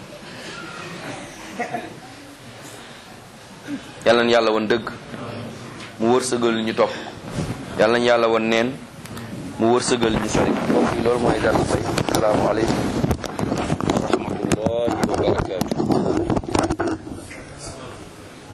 Speaker 2: yàlla na yàlla woon dëgg mu wërsëgal ñu topp yàlla na yàlla woon neen mu wërsëgal ñu sori loolu mooy dal tey asalaamaaleykum wa rahmatullahi wa barakatu